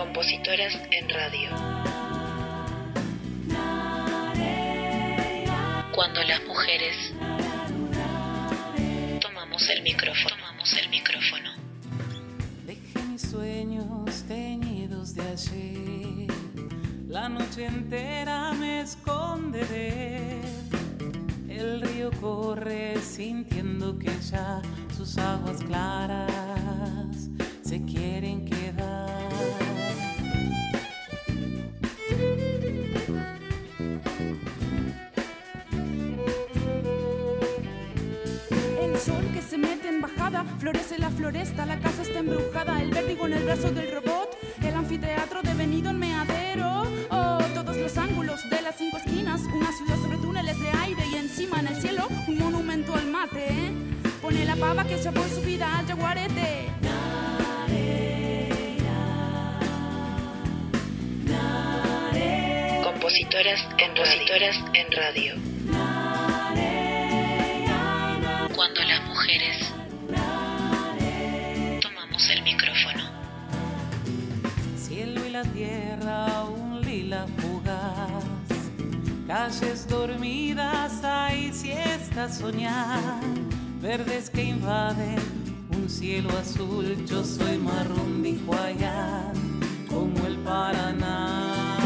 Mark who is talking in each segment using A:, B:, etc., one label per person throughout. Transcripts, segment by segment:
A: Compositoras en radio. Cuando las mujeres tomamos el micrófono.
B: Dejé mis sueños teñidos de ayer, la noche entera me esconderé. El río corre sintiendo que ya sus aguas claras se quieren quedar.
C: El sol que se mete en bajada, florece la floresta, la casa está embrujada, el vértigo en el brazo del robot, el anfiteatro devenido en meadero. Oh, todos los ángulos de las 5 esquinas, una ciudad sobre túneles de aire y encima en el cielo un monumento al mate. Pone la pava que echó por su vida a Yaguarete.
A: Compositoras en radio. Cuando las mujeres tomamos el micrófono.
B: Cielo y la tierra, un lila fugaz, calles dormidas, hay siesta soñar, verdes que invaden un cielo azul. Yo soy marrón, dijo allá, como el Paraná.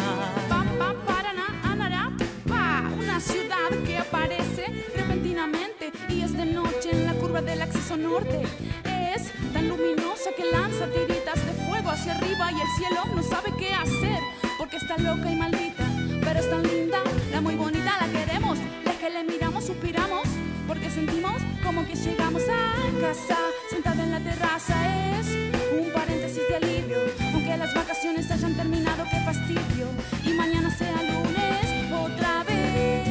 C: Una ciudad que aparece repentinamente y es de noche en la curva del acceso norte. Es tan luminosa que lanza tiritas de fuego hacia arriba y el cielo no sabe qué hacer porque está loca y maldita, pero es tan linda, la muy bonita, la queremos, la que le miramos, suspiramos porque sentimos como que llegamos a casa. Sentada en la terraza es un paréntesis de alivio, aunque las vacaciones hayan terminado, qué fastidio, y mañana sea lunes otra vez.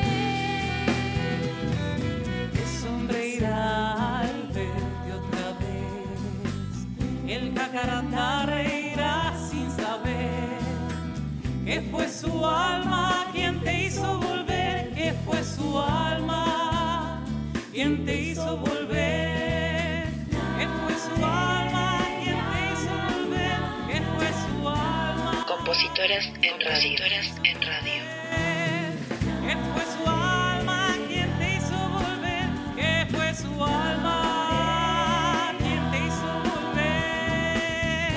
B: Te sonreirá al verte otra vez, el jacarandá reirá sin saber que fue su alma quien te hizo volver, que fue su alma quien te hizo volver, que fue su alma quien te hizo volver, que fue su alma.
A: Compositoras en radio.
B: Que fue su alma quien te hizo volver, que fue su alma quien te hizo volver.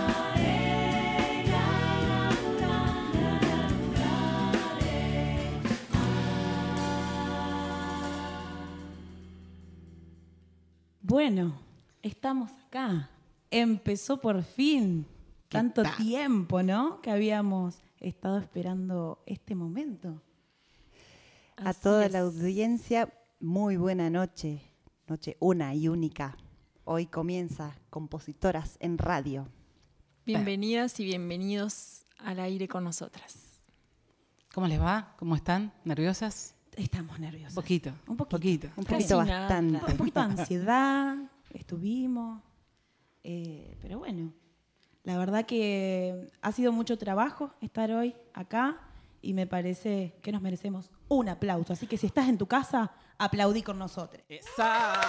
D: Bueno, estamos acá. Empezó por fin. Tanto tiempo, ¿no? Que habíamos estado esperando este momento.
E: A toda la audiencia, muy buena noche. Noche una y única. Hoy comienza Compositoras en radio.
F: Bienvenidas y bienvenidos al aire con nosotras.
G: ¿Cómo les va? ¿Cómo están? ¿Nerviosas?
D: Estamos nerviosas.
G: Un poquito.
D: Un poquito
E: Bastante.
D: Un poquito de ansiedad, estuvimos. Pero bueno, la verdad que ha sido mucho trabajo estar hoy acá y me parece que nos merecemos un aplauso. Así que si estás en tu casa, aplaudí con nosotros.
G: ¡Esa!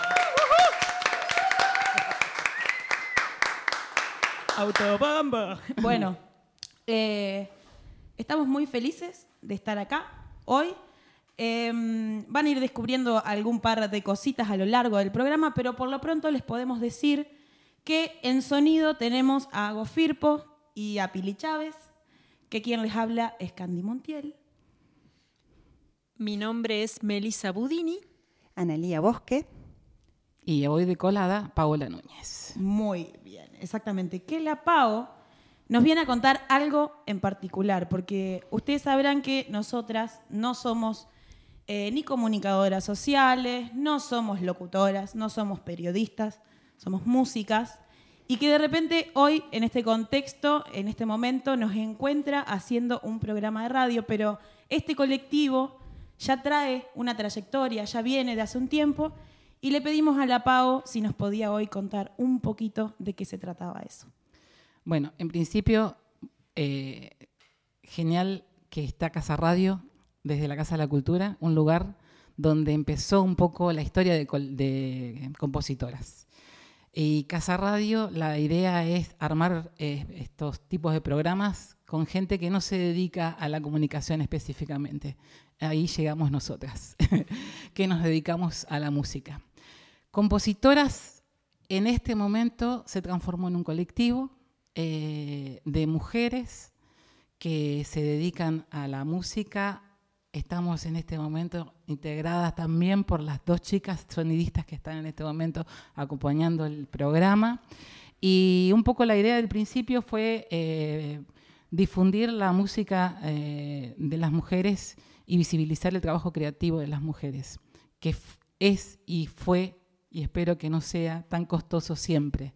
D: ¡Autobomba! Bueno, estamos muy felices de estar acá hoy. Van a ir descubriendo algún par de cositas a lo largo del programa, pero por lo pronto les podemos decir que en sonido tenemos a Ago Firpo y a Pili Chávez, que quien les habla es Candy Montiel.
F: Mi nombre es Melissa Budini.
E: Analía Bosque.
G: Y hoy de colada, Paola Núñez.
D: Muy bien, exactamente. Que la Pao nos viene a contar algo en particular, porque ustedes sabrán que nosotras no somos ni comunicadoras sociales, no somos locutoras, no somos periodistas, somos músicas, y que de repente hoy, en este contexto, en este momento, nos encuentra haciendo un programa de radio, pero este colectivo ya trae una trayectoria, ya viene de hace un tiempo, y le pedimos a la Pao si nos podía hoy contar un poquito de qué se trataba eso.
G: Bueno, en principio, genial que está Casa Radio, desde la Casa de la Cultura, un lugar donde empezó un poco la historia de compositoras. Y Casa Radio, la idea es armar estos tipos de programas con gente que no se dedica a la comunicación específicamente. Ahí llegamos nosotras, que nos dedicamos a la música. Compositoras, en este momento se transformó en un colectivo de mujeres que se dedican a la música. Estamos en este momento integradas también por las 2 chicas sonidistas que están en este momento acompañando el programa. Y un poco la idea del principio fue difundir la música de las mujeres y visibilizar el trabajo creativo de las mujeres, que es y fue, y espero que no sea tan costoso siempre.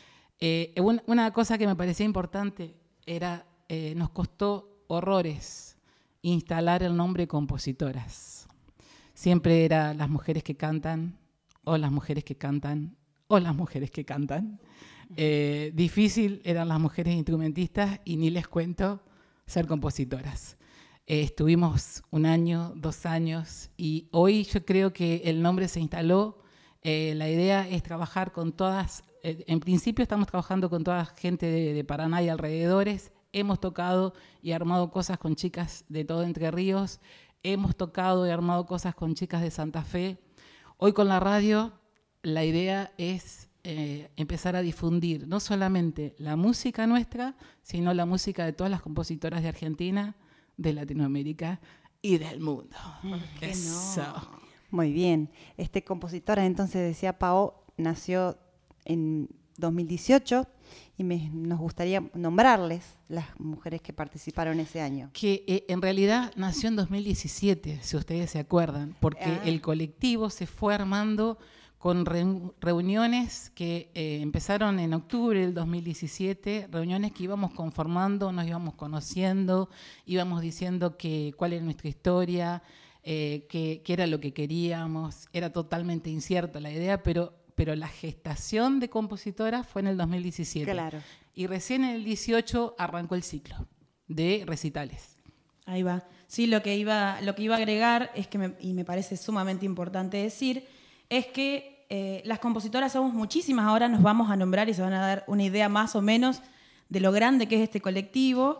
G: Una cosa que me parecía importante era, nos costó horrores instalar el nombre compositoras. Siempre era las mujeres que cantan, o las mujeres que cantan, o las mujeres que cantan. Difícil eran las mujeres instrumentistas y ni les cuento ser compositoras. Estuvimos 1 año, 2 años y hoy yo creo que el nombre se instaló. La idea es trabajar con todas, en principio estamos trabajando con toda gente de Paraná y alrededores. Hemos tocado y armado cosas con chicas de todo Entre Ríos. Hemos tocado y armado cosas con chicas de Santa Fe. Hoy con la radio, la idea es empezar a difundir no solamente la música nuestra, sino la música de todas las compositoras de Argentina, de Latinoamérica y del mundo. Eso.
E: Muy bien. Compositora, entonces, decía Pao, nació en 2018 y nos gustaría nombrarles las mujeres que participaron ese año.
G: Que en realidad nació en 2017, si ustedes se acuerdan, porque el colectivo se fue armando con reuniones que empezaron en octubre del 2017, reuniones que íbamos conformando, nos íbamos conociendo, íbamos diciendo cuál era nuestra historia, qué era lo que queríamos. Era totalmente incierta la idea, pero la gestación de compositoras fue en el 2017.
E: Claro.
G: Y recién en el 18 arrancó el ciclo de recitales.
D: Ahí va. Sí, lo que iba a agregar es que, y me parece sumamente importante decir, es que las compositoras somos muchísimas. Ahora nos vamos a nombrar y se van a dar una idea más o menos de lo grande que es este colectivo.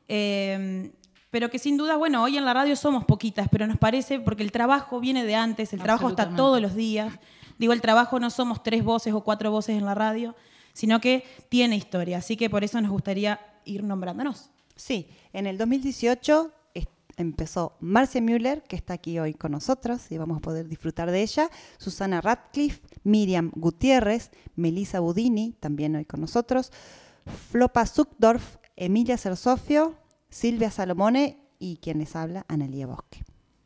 D: Pero que sin duda, bueno, hoy en la radio somos poquitas, pero nos parece, porque el trabajo viene de antes, el trabajo está todos los días. Digo, el trabajo no somos 3 voces o 4 voces en la radio, sino que tiene historia. Así que por eso nos gustaría ir nombrándonos.
E: Sí, en el 2018 empezó Marcia Müller, que está aquí hoy con nosotros y vamos a poder disfrutar de ella, Susana Radcliffe, Miriam Gutiérrez, Melissa Budini, también hoy con nosotros, Flopa Zuckdorf, Emilia Cersofio, Silvia Salomone y quien les habla, Analía Bosque.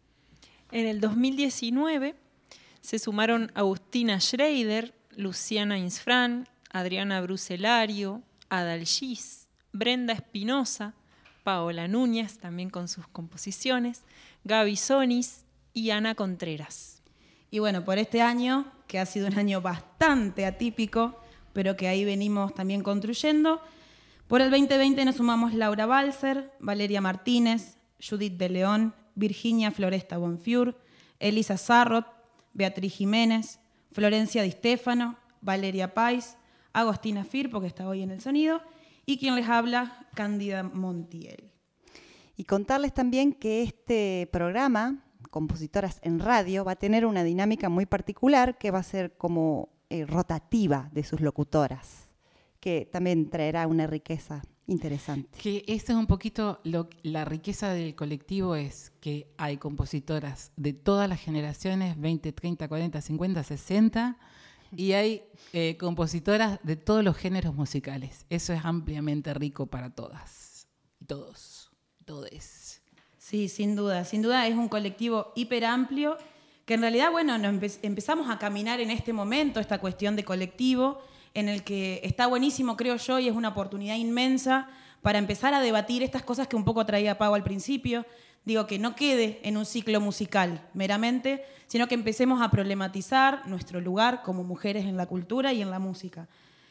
F: En el 2019 se sumaron Agustina Schreider, Luciana Insfran, Adriana Bruselario, Adal Gis, Brenda Espinosa, Paola Núñez, también con sus composiciones, Gaby Sonis y Ana Contreras.
D: Y bueno, por este año, que ha sido un año bastante atípico, pero que ahí venimos también construyendo, por el 2020 nos sumamos Laura Balser, Valeria Martínez, Judith de León, Virginia Floresta Bonfiur, Elisa Sarrot, Beatriz Jiménez, Florencia Di Stefano, Valeria Pais, Agostina Firpo, que está hoy en el sonido, y quien les habla, Cándida Montiel.
E: Y contarles también que este programa, Compositoras en Radio, va a tener una dinámica muy particular que va a ser como rotativa de sus locutoras, que también traerá una riqueza interesante.
G: Que esta es un poquito la riqueza del colectivo, es que hay compositoras de todas las generaciones, 20, 30, 40, 50, 60, y hay compositoras de todos los géneros musicales. Eso es ampliamente rico para todas y todos, todes.
D: Sí, sin duda es un colectivo hiper amplio que en realidad, bueno, empezamos a caminar en este momento esta cuestión de colectivo en el que está buenísimo, creo yo, y es una oportunidad inmensa para empezar a debatir estas cosas que un poco traía Pau al principio. Digo, que no quede en un ciclo musical meramente, sino que empecemos a problematizar nuestro lugar como mujeres en la cultura y en la música.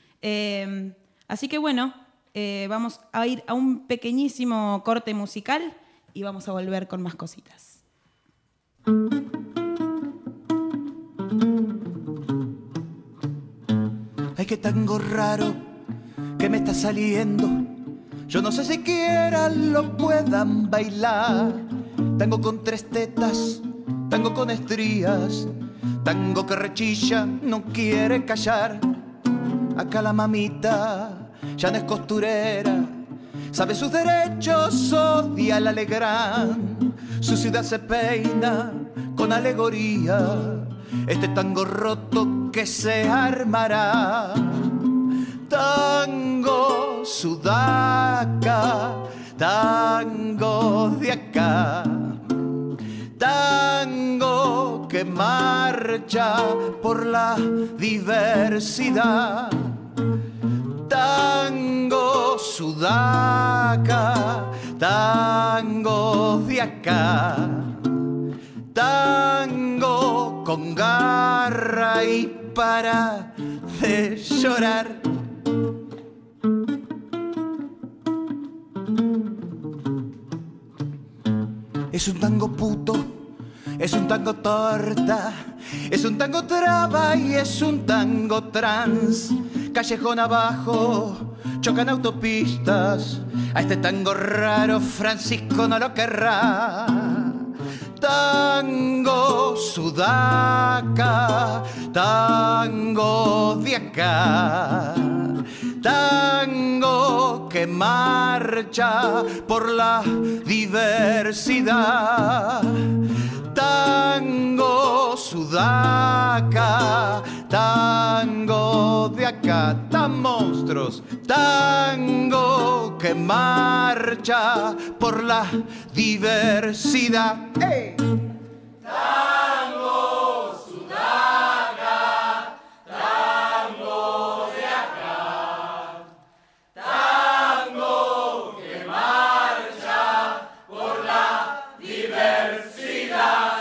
D: Así que bueno, vamos a ir a un pequeñísimo corte musical y vamos a volver con más cositas.
H: Hay qué tango raro que me está saliendo. Yo no sé siquiera lo puedan bailar. Tango con 3 tetas, tango con estrías, tango que rechilla, no quiere callar. Acá la mamita ya no es costurera, sabe sus derechos, odia el alegrán. Su ciudad se peina con alegoría, este tango roto que se armará. Tango sudaca, tango de acá, tango que marcha por la diversidad. Tango sudaca, tango de acá, tango con garra y para de llorar. Es un tango puto, es un tango torta, es un tango traba y es un tango trans. Callejón abajo, chocan autopistas, a este tango raro Francisco no lo querrá. Tango sudaca, tango de acá, tango que marcha por la diversidad. Tango sudaca, tango de acá, tan monstruos. Tango que marcha por la diversidad. ¡Hey! Tango sudaca, tango de acá, tango que marcha por la diversidad.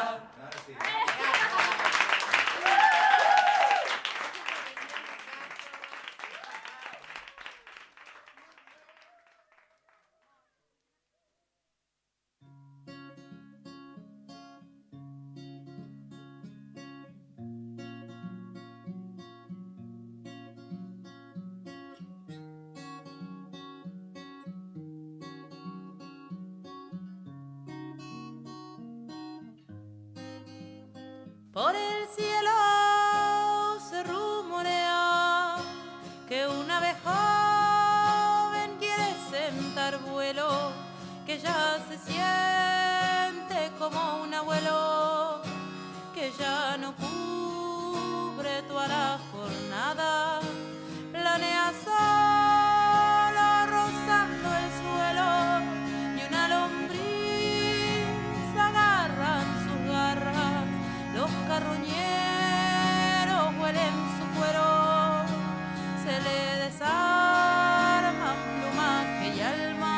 B: Por el cielo se rumorea que una vez joven quiere sentar vuelo, que ya se siente como un abuelo, que ya no cubre toda la jornada, planea solo rozando el suelo y una lombriz agarra en sus garras. Los carroñeros huelen su cuero, se le desarman plumaje y alma.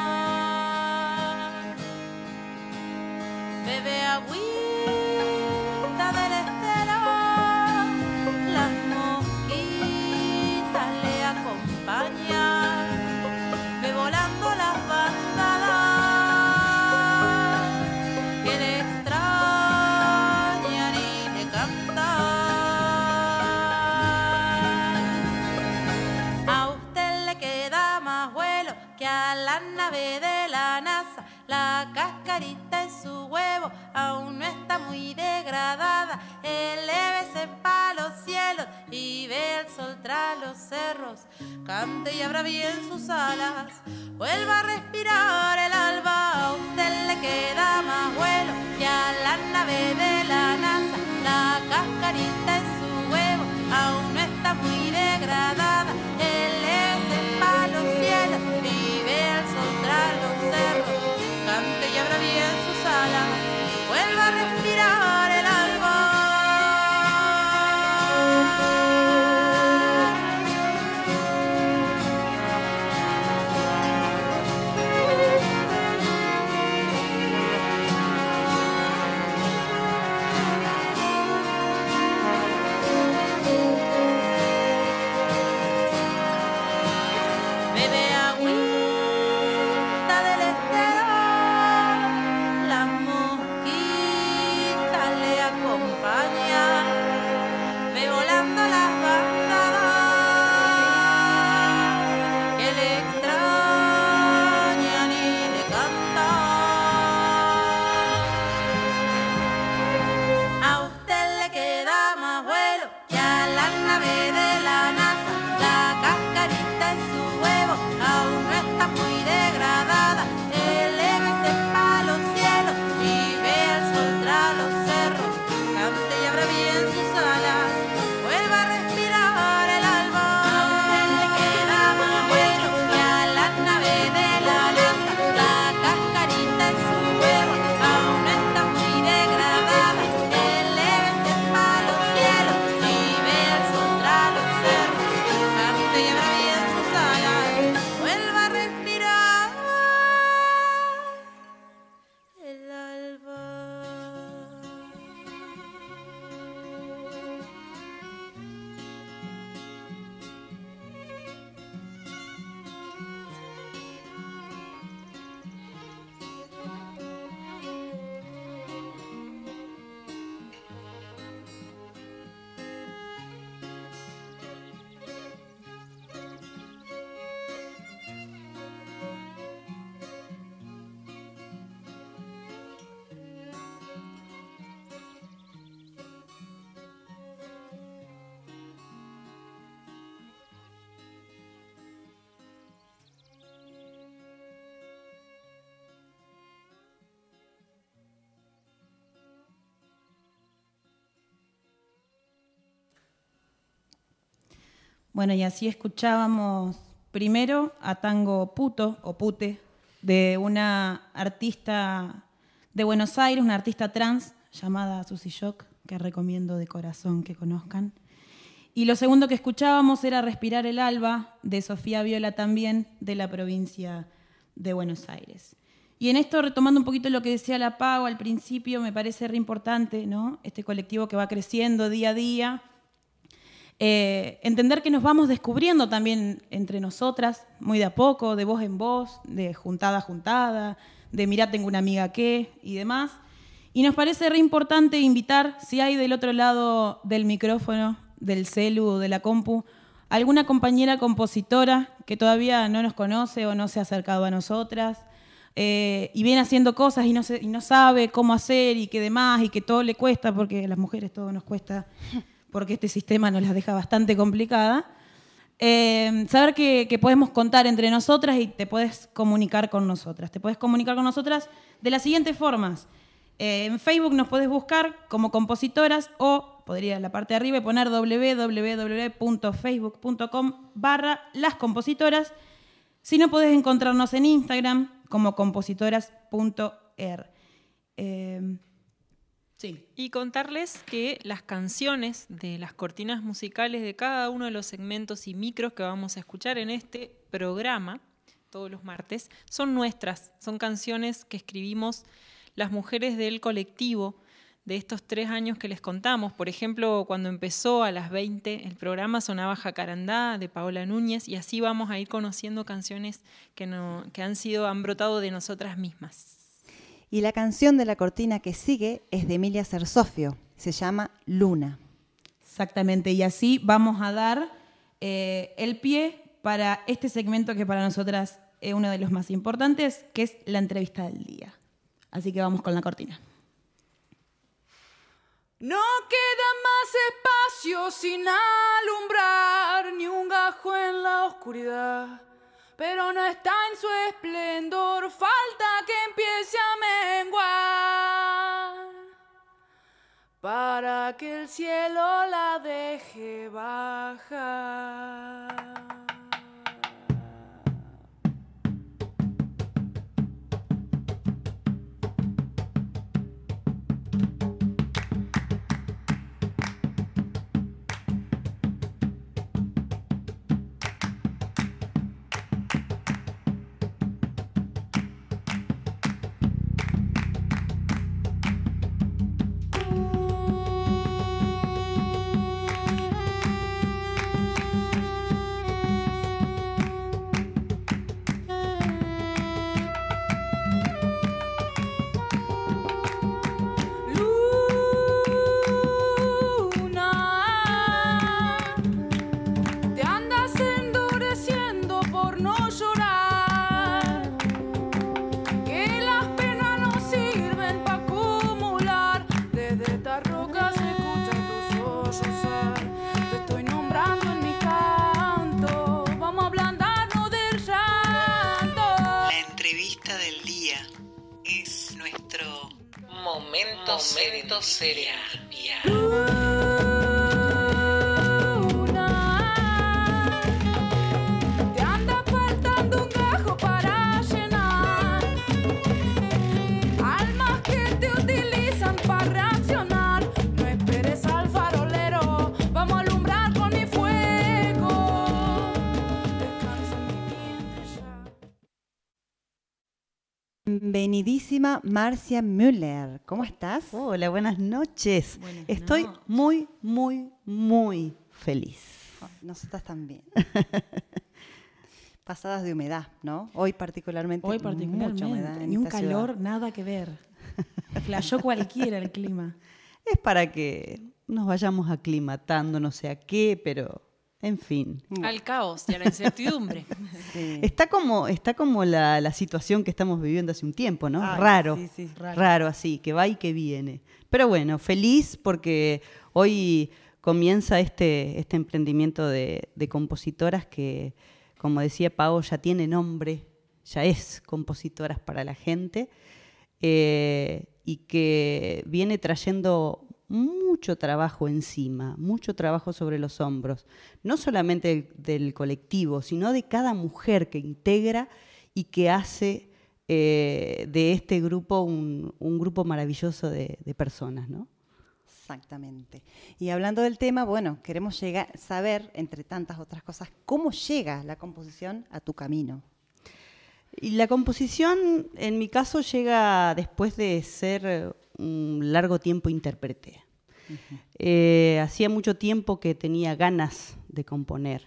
B: Bebe agüita del estero, las mosquitas le acompañan, ve volando las bandadas. De la NASA, la cascarita en su huevo aún no está muy degradada. Elévese pa' los cielos y ve el sol tras los cerros. Cante y abra bien sus alas, vuelva a respirar el alba. A usted le queda más vuelo que a la nave de la NASA. La cascarita en su huevo aún no está muy degradada. Elévese pa' los cielos y ve el sol tras los cerros. Cante y abra bien sus alas, vuelva a respirar el alba.
I: la nave de la NASA, la cascarita en su huevo aún no está muy degradada. Elévese pa' los cielos y ve el sol tras los cerros, cante y abra bien sus alas, vuelva a respirar el alba. Aún le queda más vuelo que a la nave de la NASA, la cascarita en su huevo aún no está muy degradada. Elévese pa' los cielos y ve el sol tras los cerros, cante y abra bien sus alas, vuelva a respirar el alba.
D: Bueno, y así escuchábamos primero a Tango Puto o Pute, de una artista de Buenos Aires, una artista trans llamada Susy Shock, que recomiendo de corazón que conozcan. Y lo segundo que escuchábamos era Respirar el Alba, de Sofía Viola, también de la provincia de Buenos Aires. Y en esto, retomando un poquito lo que decía la Pau al principio, me parece re importante, ¿no? Este colectivo que va creciendo día a día. Entender que nos vamos descubriendo también entre nosotras, muy de a poco, de voz en voz, de juntada a juntada, de mirá, tengo una amiga que, y demás. Y nos parece re importante invitar, si hay del otro lado del micrófono, del celu o de la compu, alguna compañera compositora que todavía no nos conoce o no se ha acercado a nosotras, y viene haciendo cosas y no sabe cómo hacer y que demás, y que todo le cuesta, porque a las mujeres todo nos cuesta, porque este sistema nos las deja bastante complicada. Saber que podemos contar entre nosotras y te puedes comunicar con nosotras. Te puedes comunicar con nosotras de las siguientes formas. En Facebook nos podés buscar como Compositoras, o podría en la parte de arriba poner www.facebook.com/lascompositoras. Si no, podés encontrarnos en Instagram como compositoras.er. Sí.
F: Y contarles que las canciones de las cortinas musicales de cada uno de los segmentos y micros que vamos a escuchar en este programa, todos los martes, son nuestras. Son canciones que escribimos las mujeres del colectivo de estos 3 años que les contamos. Por ejemplo, cuando empezó a las 20 el programa sonaba Jacarandá de Paola Núñez, y así vamos a ir conociendo canciones que han brotado de nosotras mismas.
E: Y la canción de la cortina que sigue es de Emilia Cersofio, se llama Luna.
D: Exactamente, y así vamos a dar el pie para este segmento que para nosotras es uno de los más importantes, que es la entrevista del día. Así que vamos con la cortina.
C: No queda más espacio sin alumbrar, ni un gajo en la oscuridad. Pero no está en su esplendor, falta que empiece a menguar, para que el cielo la deje bajar.
J: Mérito sería.
C: Te anda faltando un gajo para llenar. Almas que te utilizan para reaccionar. No esperes al farolero, vamos a alumbrar con mi fuego. Descansa en mi vientre ya.
E: Bienvenidísima Marcia Müller. ¿Cómo estás?
K: Hola, buenas noches.
D: Buenas
K: Estoy
D: noches.
K: muy, muy, muy feliz.
E: Nosotras también. Pasadas de humedad, ¿no? Hoy particularmente.
D: Hoy particularmente,
E: mucha humedad en
D: ni un
E: esta
D: calor,
E: ciudad.
D: nada que ver. Flashó cualquiera el clima.
K: Es para que nos vayamos aclimatando, no sé a qué, pero en fin.
F: Al caos y a la incertidumbre.
E: Sí.
K: Está como la situación que estamos viviendo hace un tiempo, ¿no?
E: Ay,
K: Raro,
E: sí, sí.
K: raro así, que va y que viene. Pero bueno, feliz porque hoy comienza este emprendimiento de compositoras que, como decía Pau, ya tiene nombre, ya es Compositoras para la Gente, y que viene trayendo mucho trabajo encima, mucho trabajo sobre los hombros, no solamente del colectivo, sino de cada mujer que integra y que hace de este grupo un grupo maravilloso de personas, ¿no?
E: Exactamente. Y hablando del tema, bueno, queremos saber, entre tantas otras cosas, cómo llega la composición a tu camino.
K: Y la composición, en mi caso, llega después de ser un largo tiempo intérprete. Hacía mucho tiempo que tenía ganas de componer.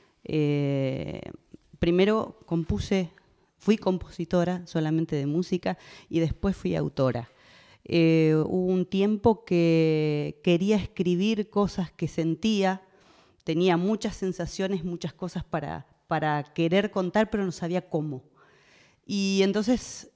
K: Primero fui compositora solamente de música y después fui autora. Hubo un tiempo que quería escribir cosas que sentía, tenía muchas sensaciones, muchas cosas para querer contar, pero no sabía cómo. Y entonces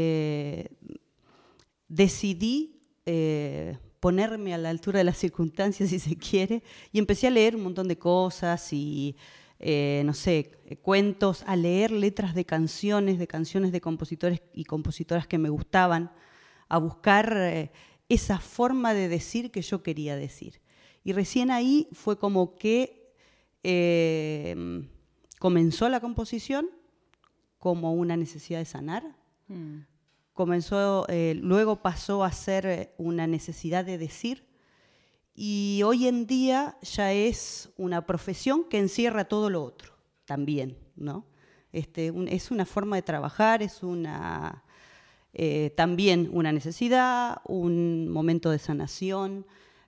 K: decidí ponerme a la altura de las circunstancias, si se quiere, y empecé a leer un montón de cosas y, no sé, cuentos, a leer letras de canciones de compositores y compositoras que me gustaban, a buscar esa forma de decir que yo quería decir. Y recién ahí fue como que comenzó la composición como una necesidad de sanar. Luego pasó a ser una necesidad de decir, y hoy en día ya es una profesión que encierra todo lo otro también, ¿no? Es una forma de trabajar, es también una necesidad, un momento de sanación,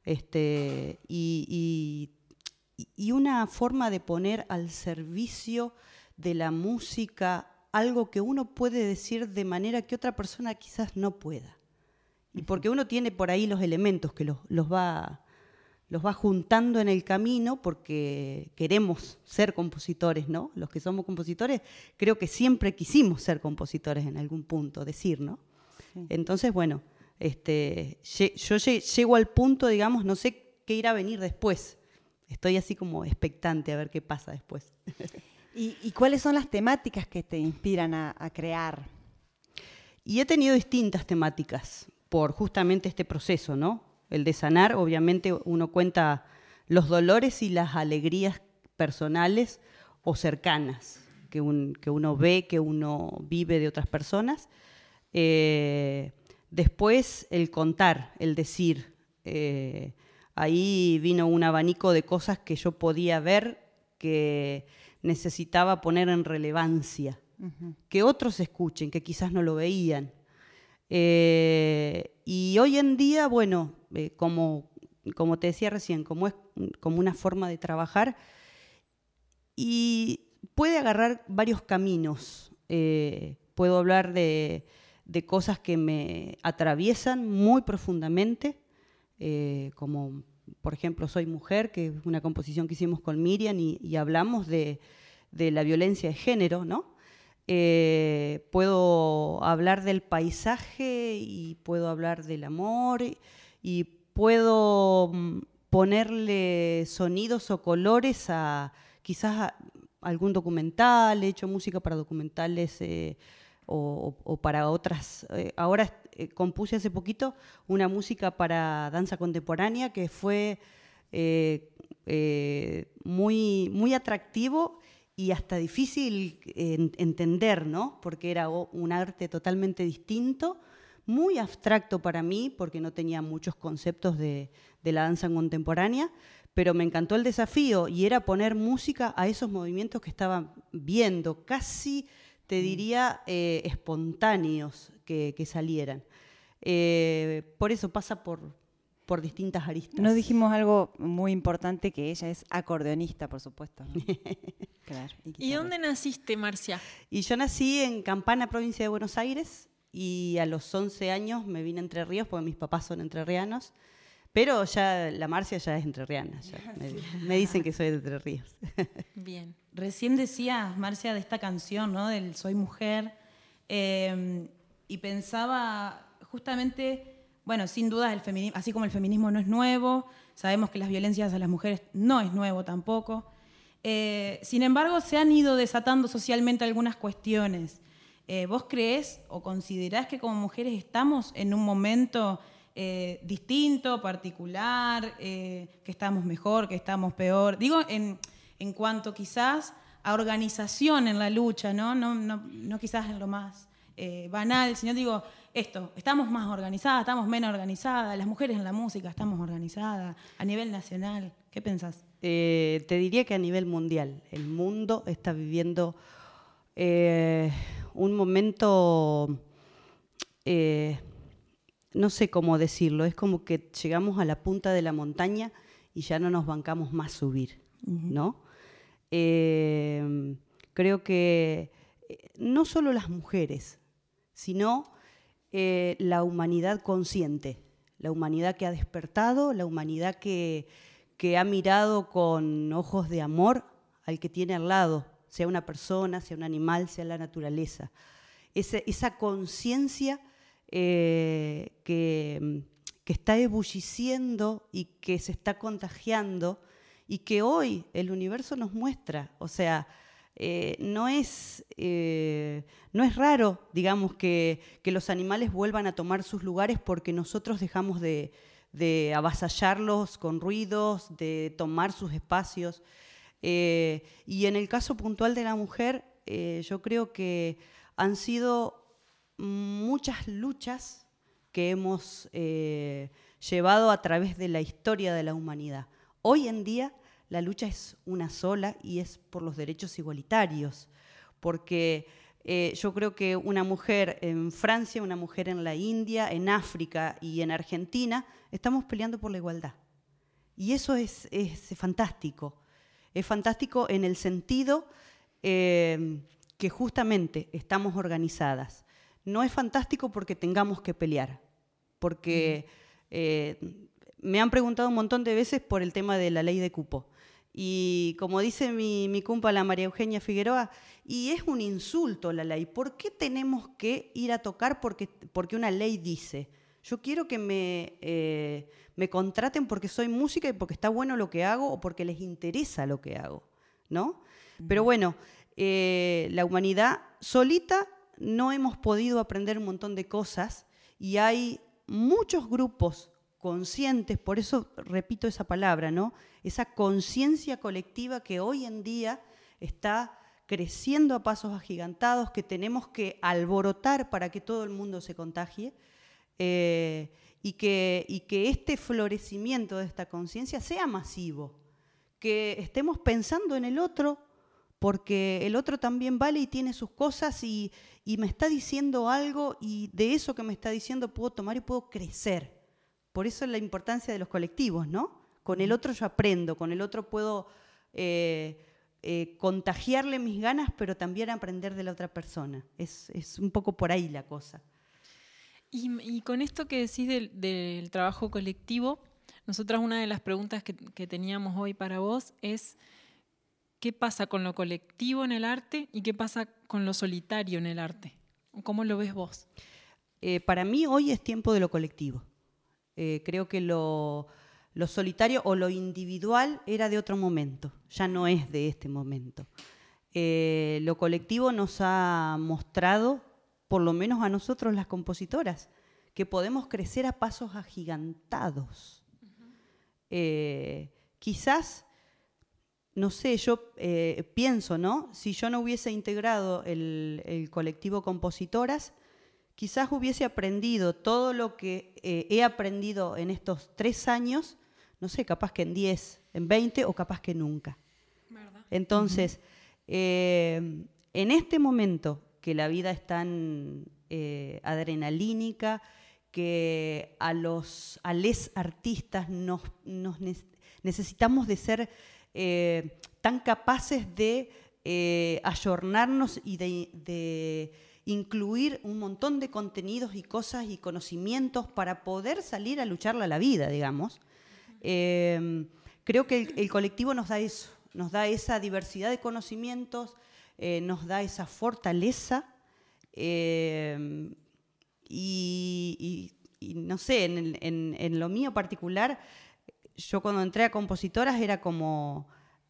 K: y una forma de poner al servicio de la música algo que uno puede decir de manera que otra persona quizás no pueda. Y porque uno tiene por ahí los elementos que los va juntando en el camino porque queremos ser compositores, ¿no? Los que somos compositores creo que siempre quisimos ser compositores en algún punto, decir, ¿no? Sí. Entonces, bueno, yo llego al punto, digamos, no sé qué irá a venir después. Estoy así como expectante a ver qué pasa después.
E: ¿Y cuáles son las temáticas que te inspiran a crear?
K: Y he tenido distintas temáticas por justamente este proceso, ¿no? El de sanar, obviamente uno cuenta los dolores y las alegrías personales o cercanas que uno ve, que uno vive de otras personas. Después el contar, el decir. Ahí vino un abanico de cosas que yo podía ver que necesitaba poner en relevancia, que otros escuchen, que quizás no lo veían. Y hoy en día, bueno, como te decía recién, como es como una forma de trabajar y puede agarrar varios caminos. Puedo hablar de cosas que me atraviesan muy profundamente, como por ejemplo Soy Mujer, que es una composición que hicimos con Miriam y hablamos de la violencia de género, ¿no? Puedo hablar del paisaje y puedo hablar del amor y puedo ponerle sonidos o colores a quizás a algún documental. He hecho música para documentales o para otras. Ahora compuse hace poquito una música para danza contemporánea que fue muy atractivo y hasta difícil entender, ¿no? Porque era un arte totalmente distinto, muy abstracto para mí, porque no tenía muchos conceptos de la danza contemporánea, pero me encantó el desafío y era poner música a esos movimientos que estaba viendo, casi te diría espontáneos que salieran. Por eso pasa por distintas aristas.
E: No dijimos algo muy importante, que ella es acordeonista, por supuesto, ¿no? Claro,
F: ¿Y dónde naciste, Marcia?
K: Y yo nací en Campana, provincia de Buenos Aires, y a los 11 años me vine a Entre Ríos, porque mis papás son entrerrianos, pero ya la Marcia ya es entrerriana, ya me dicen que soy de Entre Ríos.
F: Bien.
D: Recién decías, Marcia, de esta canción, ¿no? Del Soy Mujer, y pensaba justamente... Bueno, sin duda, así como el feminismo no es nuevo, sabemos que las violencias a las mujeres no es nuevo tampoco. Sin embargo, se han ido desatando socialmente algunas cuestiones. ¿Vos creés o considerás que como mujeres estamos en un momento distinto, particular, que estamos mejor, que estamos peor? Digo, en cuanto quizás a organización en la lucha, no quizás en lo más banal, sino digo... estamos más organizadas, estamos menos organizadas, las mujeres en la música estamos organizadas, a nivel nacional, ¿qué pensás?
K: Te diría que a nivel mundial, el mundo está viviendo un momento, no sé cómo decirlo, es como que llegamos a la punta de la montaña y ya no nos bancamos más subir, ¿no? Creo que no solo las mujeres, sino... la humanidad consciente, la humanidad que ha despertado, la humanidad que ha mirado con ojos de amor al que tiene al lado, sea una persona, sea un animal, sea la naturaleza. Esa conciencia que está ebulliciendo y que se está contagiando y que hoy el universo nos muestra, o sea... no es raro, digamos, que los animales vuelvan a tomar sus lugares porque nosotros dejamos de avasallarlos con ruidos, de tomar sus espacios. Y en el caso puntual de la mujer, yo creo que han sido muchas luchas que hemos llevado a través de la historia de la humanidad. Hoy en día, la lucha es una sola y es por los derechos igualitarios, porque yo creo que una mujer en Francia, una mujer en la India, en África y en Argentina, estamos peleando por la igualdad. Y eso es fantástico. Es fantástico en el sentido que justamente estamos organizadas. No es fantástico porque tengamos que pelear, porque me han preguntado un montón de veces por el tema de la ley de cupo. Y como dice mi compa, la María Eugenia Figueroa, y es un insulto la ley. ¿Por qué tenemos que ir a tocar porque una ley dice? Yo quiero que me contraten porque soy música y porque está bueno lo que hago o porque les interesa lo que hago, ¿no? Pero bueno, la humanidad solita no hemos podido aprender un montón de cosas y hay muchos grupos conscientes, por eso repito esa palabra, ¿no? Esa conciencia colectiva que hoy en día está creciendo a pasos agigantados, que tenemos que alborotar para que todo el mundo se contagie y que este florecimiento de esta conciencia sea masivo, que estemos pensando en el otro porque el otro también vale y tiene sus cosas y me está diciendo algo y de eso que me está diciendo puedo tomar y puedo crecer. Por eso es la importancia de los colectivos, ¿no? Con el otro yo aprendo, con el otro puedo contagiarle mis ganas, pero también aprender de la otra persona. Es un poco por ahí la cosa.
F: Y con esto que decís del trabajo colectivo, nosotras una de las preguntas que teníamos hoy para vos es ¿qué pasa con lo colectivo en el arte y qué pasa con lo solitario en el arte? ¿Cómo lo ves vos?
K: Para mí hoy es tiempo de lo colectivo. Creo que lo solitario o lo individual era de otro momento, ya no es de este momento. Lo colectivo nos ha mostrado por lo menos a nosotros las compositoras, que podemos crecer a pasos agigantados. Quizás, no sé, yo pienso, ¿no? Si yo no hubiese integrado el colectivo Compositoras, quizás hubiese aprendido todo lo que he aprendido en estos 3 años, no sé, capaz que en 10, en 20 o capaz que nunca.
F: ¿Verdad?
K: Entonces, en este momento que la vida es tan adrenalínica, que a les artistas necesitamos de ser tan capaces de ayornarnos y de incluir un montón de contenidos y cosas y conocimientos para poder salir a lucharla a la vida, digamos. Creo que el colectivo nos da eso, nos da esa diversidad de conocimientos, nos da esa fortaleza y no sé, en lo mío particular, yo cuando entré a Compositoras era como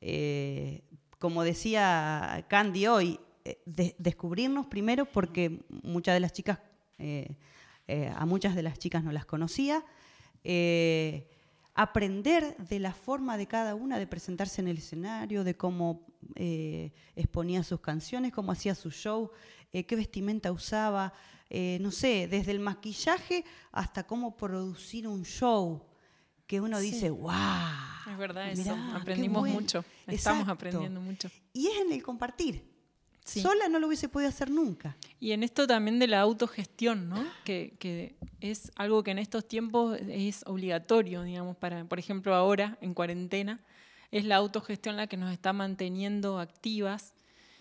K: decía Candy hoy, descubrirnos primero, porque muchas de las chicas, a muchas de las chicas no las conocía, aprender de la forma de cada una de presentarse en el escenario, de cómo exponía sus canciones, cómo hacía su show, qué vestimenta usaba, no sé, desde el maquillaje hasta cómo producir un show, que uno dice, ¡wow!
F: Es verdad,
K: mirá,
F: eso. Aprendimos
K: qué bueno.
F: mucho. Estamos
K: Exacto.
F: aprendiendo mucho.
K: Y es en el compartir.
F: Sí.
K: Sola no lo hubiese podido hacer nunca.
F: Y en esto también de la autogestión, ¿no? Que es algo que en estos tiempos es obligatorio, digamos, para, por ejemplo, ahora en cuarentena, es la autogestión la que nos está manteniendo activas.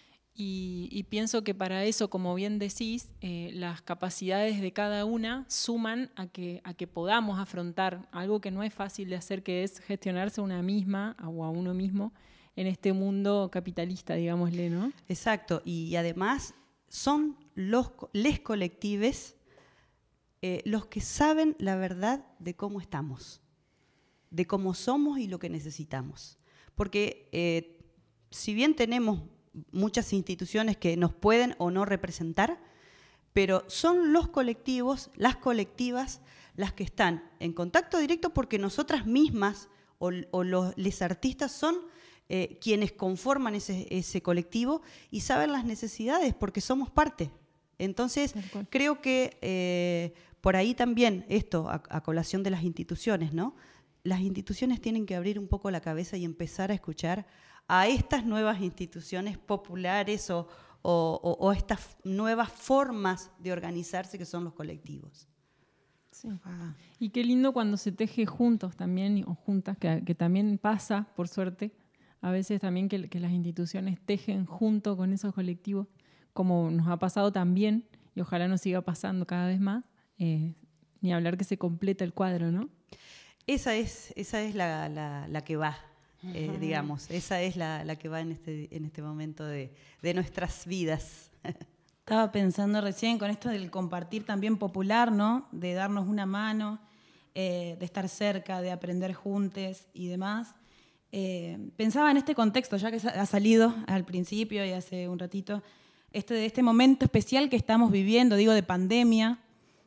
F: Y pienso que para eso, como bien decís, las capacidades de cada una suman a que podamos afrontar algo que no es fácil de hacer, que es gestionarse a una misma o a uno mismo en este mundo capitalista, digámosle, ¿no?
K: Exacto, y además son les colectives los que saben la verdad de cómo estamos, de cómo somos y lo que necesitamos. Porque si bien tenemos muchas instituciones que nos pueden o no representar, pero son los colectivos, las colectivas, las que están en contacto directo, porque nosotras mismas o les artistas son quienes conforman ese colectivo y saben las necesidades porque somos parte. Entonces, creo que por ahí también esto, a colación de las instituciones, ¿no? Las instituciones tienen que abrir un poco la cabeza y empezar a escuchar a estas nuevas instituciones populares o estas nuevas formas de organizarse que son los colectivos.
F: Sí. Y qué lindo cuando se teje juntos también, o juntas, que también pasa, por suerte, a veces también que las instituciones tejen junto con esos colectivos, como nos ha pasado también, y ojalá nos siga pasando cada vez más, ni hablar que se completa el cuadro, ¿no?
K: Esa es la que va. Digamos, esa es la que va en este momento de nuestras vidas.
D: Estaba pensando recién con esto del compartir también popular, ¿no? De darnos una mano, de estar cerca, de aprender juntos y demás. Pensaba en este contexto, ya que ha salido al principio y hace un ratito, este momento especial que estamos viviendo, digo, de pandemia.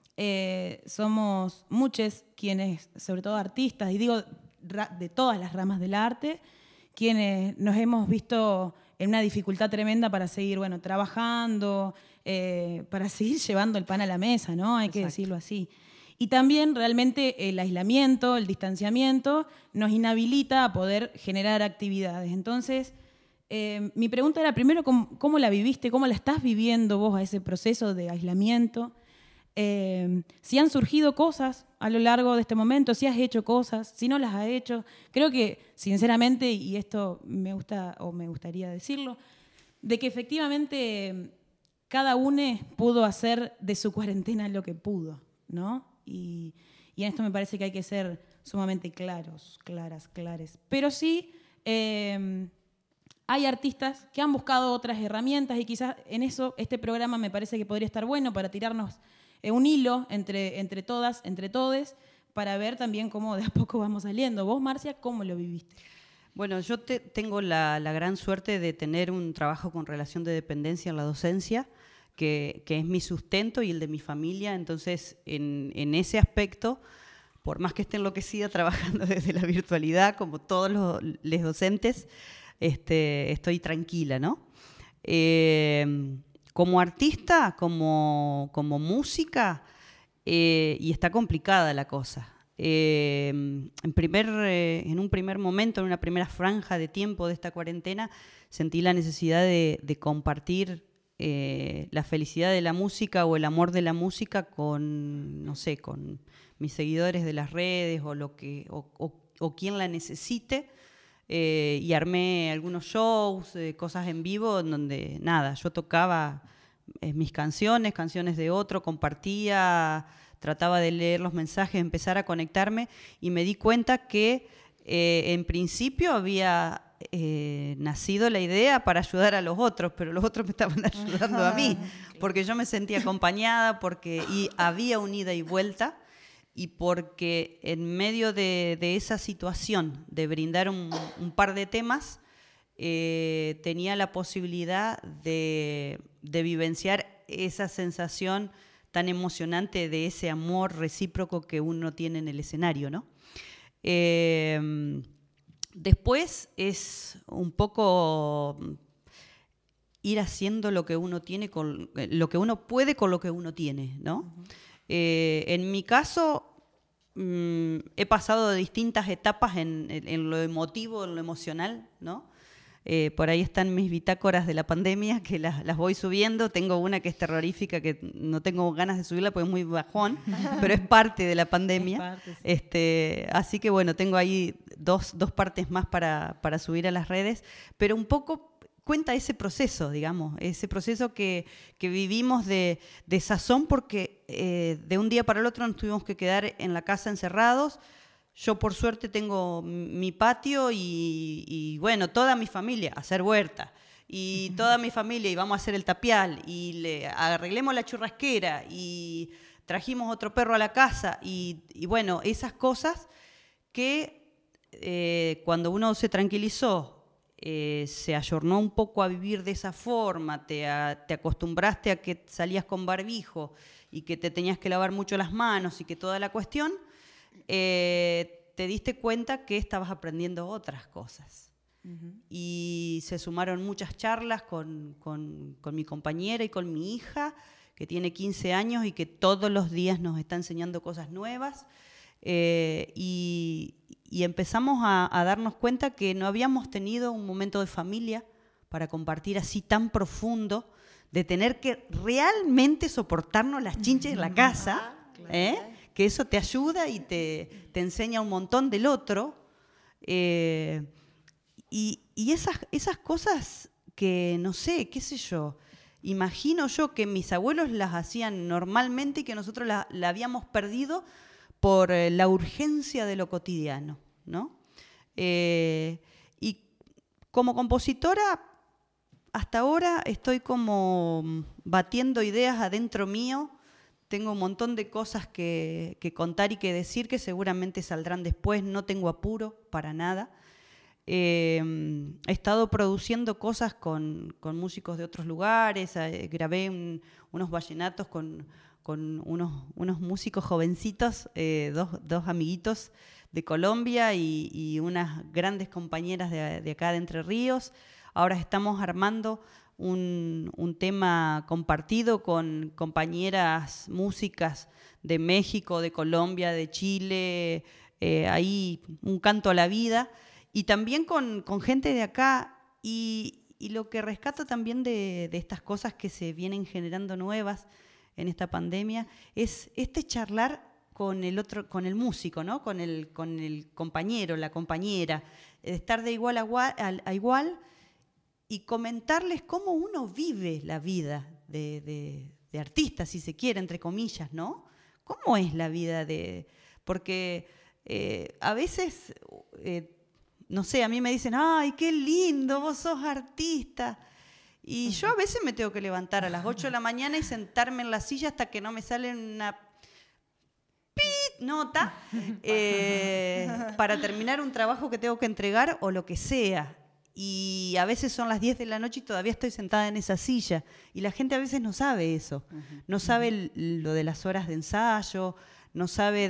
D: Somos muchos quienes, sobre todo artistas, y digo de todas las ramas del arte, quienes nos hemos visto en una dificultad tremenda para seguir, bueno, trabajando, para seguir llevando el pan a la mesa, ¿no? Hay que decirlo así. Y también realmente el aislamiento, el distanciamiento, nos inhabilita a poder generar actividades. Entonces, mi pregunta era primero, ¿cómo la viviste? ¿Cómo la estás viviendo vos a ese proceso de aislamiento? Si han surgido cosas a lo largo de este momento, si has hecho cosas, si no las has hecho. Creo que, sinceramente, y esto me gustaría decirlo, de que efectivamente cada uno pudo hacer de su cuarentena lo que pudo, ¿no? Y en esto me parece que hay que ser sumamente claros, clares. Pero sí, hay artistas que han buscado otras herramientas y quizás en eso este programa me parece que podría estar bueno para tirarnos un hilo entre todas, entre todes, para ver también cómo de a poco vamos saliendo. Vos, Marcia, ¿cómo lo viviste?
K: Bueno, yo tengo la gran suerte de tener un trabajo con relación de dependencia en la docencia, que es mi sustento y el de mi familia. Entonces, en ese aspecto, por más que esté enloquecida trabajando desde la virtualidad, como todos los docentes, estoy tranquila, ¿no? Como artista, como música, y está complicada la cosa. En un primer momento, en una primera franja de tiempo de esta cuarentena, sentí la necesidad de compartir la felicidad de la música o el amor de la música con, no sé, con mis seguidores de las redes o quien la necesite. Y armé algunos shows, cosas en vivo, en donde, nada, yo tocaba mis canciones de otro, compartía, trataba de leer los mensajes, empezar a conectarme, y me di cuenta que en principio había nacido la idea para ayudar a los otros, pero los otros me estaban ayudando a mí, porque yo me sentía acompañada, y había un ida y vuelta, y porque en medio de esa situación de brindar un par de temas, tenía la posibilidad de vivenciar esa sensación tan emocionante de ese amor recíproco que uno tiene en el escenario, ¿no? Después es un poco ir haciendo lo que uno tiene con lo que uno puede con lo que uno tiene, ¿no? En mi caso, he pasado de distintas etapas en lo emotivo, en lo emocional, ¿no? Por ahí están mis bitácoras de la pandemia, que las voy subiendo. Tengo una que es terrorífica, que no tengo ganas de subirla porque es muy bajón, pero es parte de la pandemia. Sí. Así que bueno, tengo ahí dos partes más para subir a las redes, pero un poco cuenta ese proceso, digamos, ese proceso que vivimos de sazón, porque de un día para el otro nos tuvimos que quedar en la casa encerrados. Yo por suerte tengo mi patio y bueno, toda mi familia, hacer huerta, y toda mi familia, y vamos a hacer el tapial, y le arreglemos la churrasquera, y trajimos otro perro a la casa, y bueno, esas cosas que cuando uno se tranquilizó, se ayornó un poco a vivir de esa forma, te acostumbraste a que salías con barbijo y que te tenías que lavar mucho las manos y que toda la cuestión, te diste cuenta que estabas aprendiendo otras cosas. Y se sumaron muchas charlas con mi compañera y con mi hija, que tiene 15 años y que todos los días nos está enseñando cosas nuevas. Y empezamos a darnos cuenta que no habíamos tenido un momento de familia para compartir así tan profundo, de tener que realmente soportarnos las chinches en la casa, que eso te ayuda y te enseña un montón del otro. Y esas cosas que, no sé, qué sé yo, imagino yo que mis abuelos las hacían normalmente y que nosotros la habíamos perdido por la urgencia de lo cotidiano, ¿no? Y como compositora, hasta ahora estoy como batiendo ideas adentro mío. Tengo un montón de cosas que contar y que decir, que seguramente saldrán después. No tengo apuro para nada. He estado produciendo cosas con músicos de otros lugares. Grabé unos vallenatos con unos músicos jovencitos, dos amiguitos de Colombia y unas grandes compañeras de acá de Entre Ríos. Ahora estamos armando un tema compartido con compañeras músicas de México, de Colombia, de Chile, ahí un canto a la vida, y también con gente de acá. Y lo que rescato también de estas cosas que se vienen generando nuevas en esta pandemia es charlar con el otro, con el músico, ¿no? Con el compañero, la compañera, estar de igual a igual y comentarles cómo uno vive la vida de artista, si se quiere, entre comillas, ¿no? ¿Cómo es la vida porque a veces, no sé, a mí me dicen, ¡ay, qué lindo, vos sos artista! Y yo a veces me tengo que levantar a las 8 de la mañana y sentarme en la silla hasta que no me sale una nota para terminar un trabajo que tengo que entregar o lo que sea. Y a veces son las 10 de la noche y todavía estoy sentada en esa silla. Y la gente a veces no sabe eso. No sabe lo de las horas de ensayo, no sabe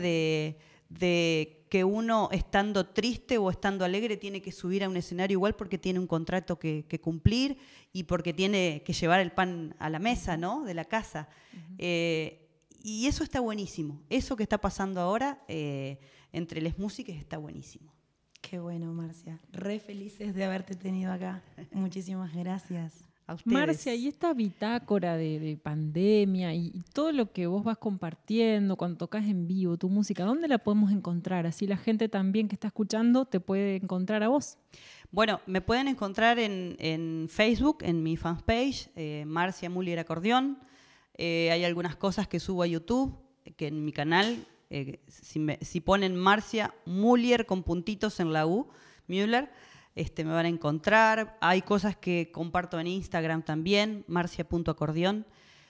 K: de que uno estando triste o estando alegre tiene que subir a un escenario igual porque tiene un contrato que cumplir y porque tiene que llevar el pan a la mesa, ¿no? De la casa. Y eso está buenísimo. Eso que está pasando ahora entre las músicas está buenísimo.
D: Qué bueno, Marcia. Re felices de haberte tenido acá. Muchísimas gracias.
K: A ustedes.
F: Marcia, y esta bitácora de pandemia y todo lo que vos vas compartiendo cuando tocas en vivo, tu música, ¿dónde la podemos encontrar? Así la gente también que está escuchando te puede encontrar a vos.
K: Bueno, me pueden encontrar en Facebook, en mi fanpage, Marcia Mulier Acordeón. Hay algunas cosas que subo a YouTube, que en mi canal, si ponen Marcia Mulier con puntitos en la U, Müller, me van a encontrar. Hay cosas que comparto en Instagram también, marcia.acordeón.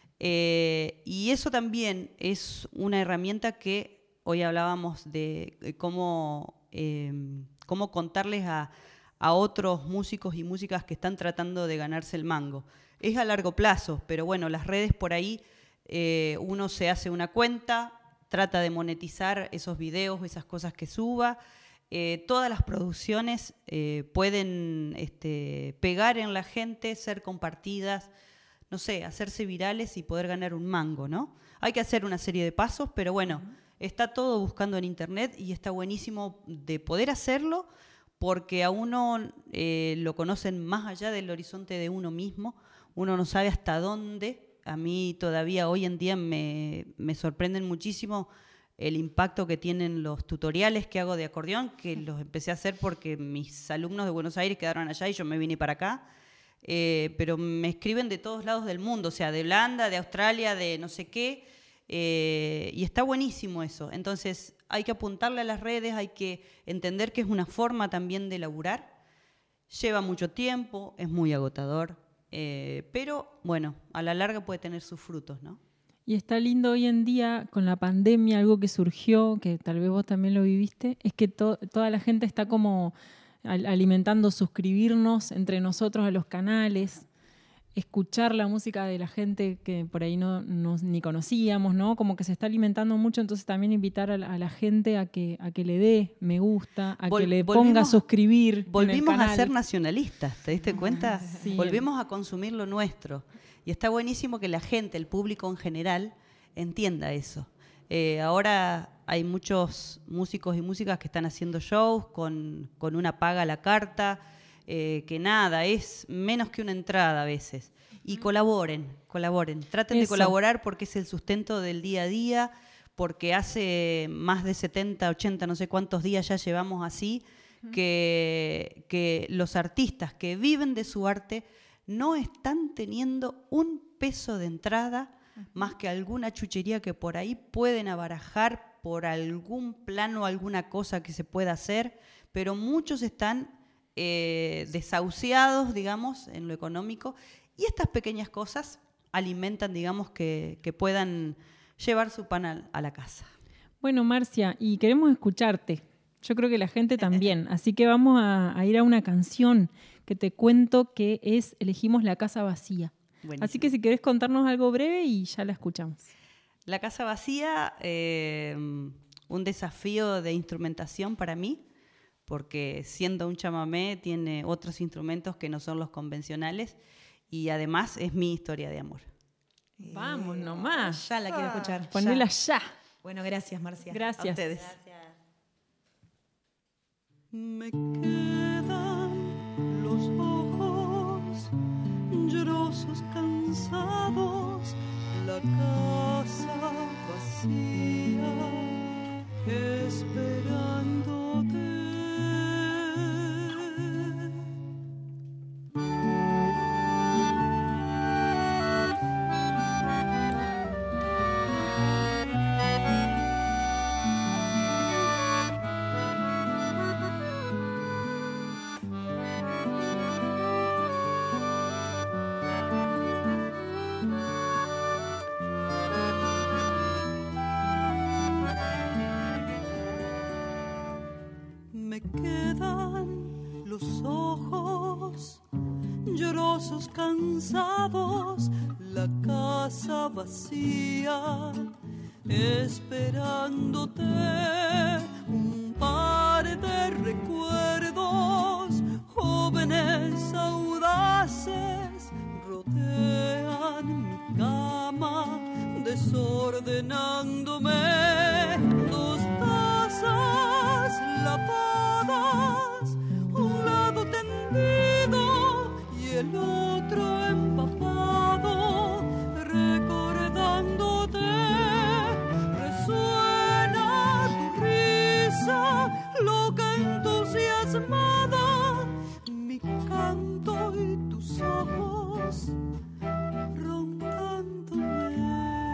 K: Y eso también es una herramienta que hoy hablábamos de cómo contarles a otros músicos y músicas que están tratando de ganarse el mango. Es a largo plazo, pero bueno, las redes por ahí, uno se hace una cuenta, trata de monetizar esos videos, esas cosas que suba. Todas las producciones pueden pegar en la gente, ser compartidas, no sé, hacerse virales y poder ganar un mango, ¿no? Hay que hacer una serie de pasos, pero bueno, está todo buscando en internet y está buenísimo de poder hacerlo porque a uno lo conocen más allá del horizonte de uno mismo, uno no sabe hasta dónde. A mí todavía hoy en día me sorprenden muchísimo el impacto que tienen los tutoriales que hago de acordeón, que los empecé a hacer porque mis alumnos de Buenos Aires quedaron allá y yo me vine para acá, pero me escriben de todos lados del mundo, o sea, de Holanda, de Australia, de no sé qué, y está buenísimo eso. Entonces hay que apuntarle a las redes, hay que entender que es una forma también de laburar, lleva mucho tiempo, es muy agotador, pero bueno, a la larga puede tener sus frutos, ¿no?
F: Y está lindo hoy en día, con la pandemia, algo que surgió, que tal vez vos también lo viviste, es que toda la gente está como alimentando, suscribirnos entre nosotros a los canales, escuchar la música de la gente que por ahí ni conocíamos, ¿no? Como que se está alimentando mucho, entonces también invitar a la gente a que le dé me gusta, que le ponga suscribir.
K: Volvimos a ser nacionalistas, ¿te diste cuenta?
F: Sí.
K: Volvimos a consumir lo nuestro. Y está buenísimo que la gente, el público en general, entienda eso. Ahora hay muchos músicos y músicas que están haciendo shows con una paga a la carta, que nada, es menos que una entrada a veces. Y colaboren. Traten de colaborar porque es el sustento del día a día, porque hace más de 70, 80, no sé cuántos días ya llevamos así, que los artistas que viven de su arte no están teniendo un peso de entrada más que alguna chuchería que por ahí pueden abarajar por algún plano, alguna cosa que se pueda hacer, pero muchos están desahuciados, digamos, en lo económico, y estas pequeñas cosas alimentan, digamos, que puedan llevar su pan a la casa.
F: Bueno, Marcia, y queremos escucharte. Yo creo que la gente también. Así que vamos a ir a una canción que te cuento que elegimos La Casa Vacía. Buenísimo. Así que si querés contarnos algo breve y ya la escuchamos.
K: La Casa Vacía, un desafío de instrumentación para mí, porque siendo un chamamé tiene otros instrumentos que no son los convencionales y además es mi historia de amor.
F: Vamos nomás.
D: Ya la quiero escuchar.
F: Ponela ya.
D: Bueno, gracias, Marcia.
F: Gracias.
K: A ustedes.
D: Gracias.
B: Me quedan los ojos llorosos, cansados, la casa vacía, esperándote. Me quedan los ojos llorosos, cansados, la casa vacía, esperándote un par de recuerdos, jóvenes audaces rodean mi cama, desordenándome. Dos tazas lavadas, un lado tendido y el otro empapado, recordándote. Resuena tu risa, loca, entusiasmada, mi canto y tus ojos rondándome.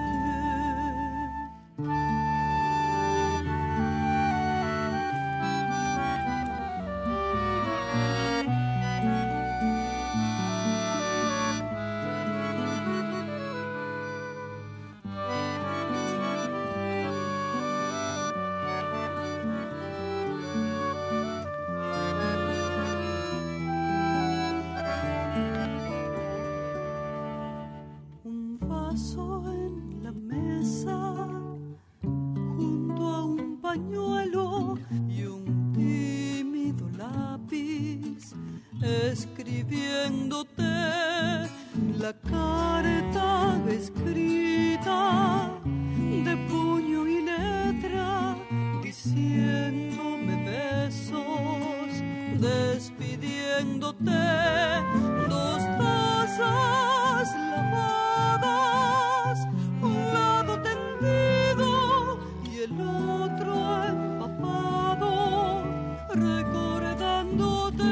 B: En la mesa, junto a un pañuelo y un tímido lápiz, escribiéndote la carta escrita de puño y letra, diciéndome besos, despidiéndote. Dos tazas lavadas, un lado tendido y el otro empapado, recordándote.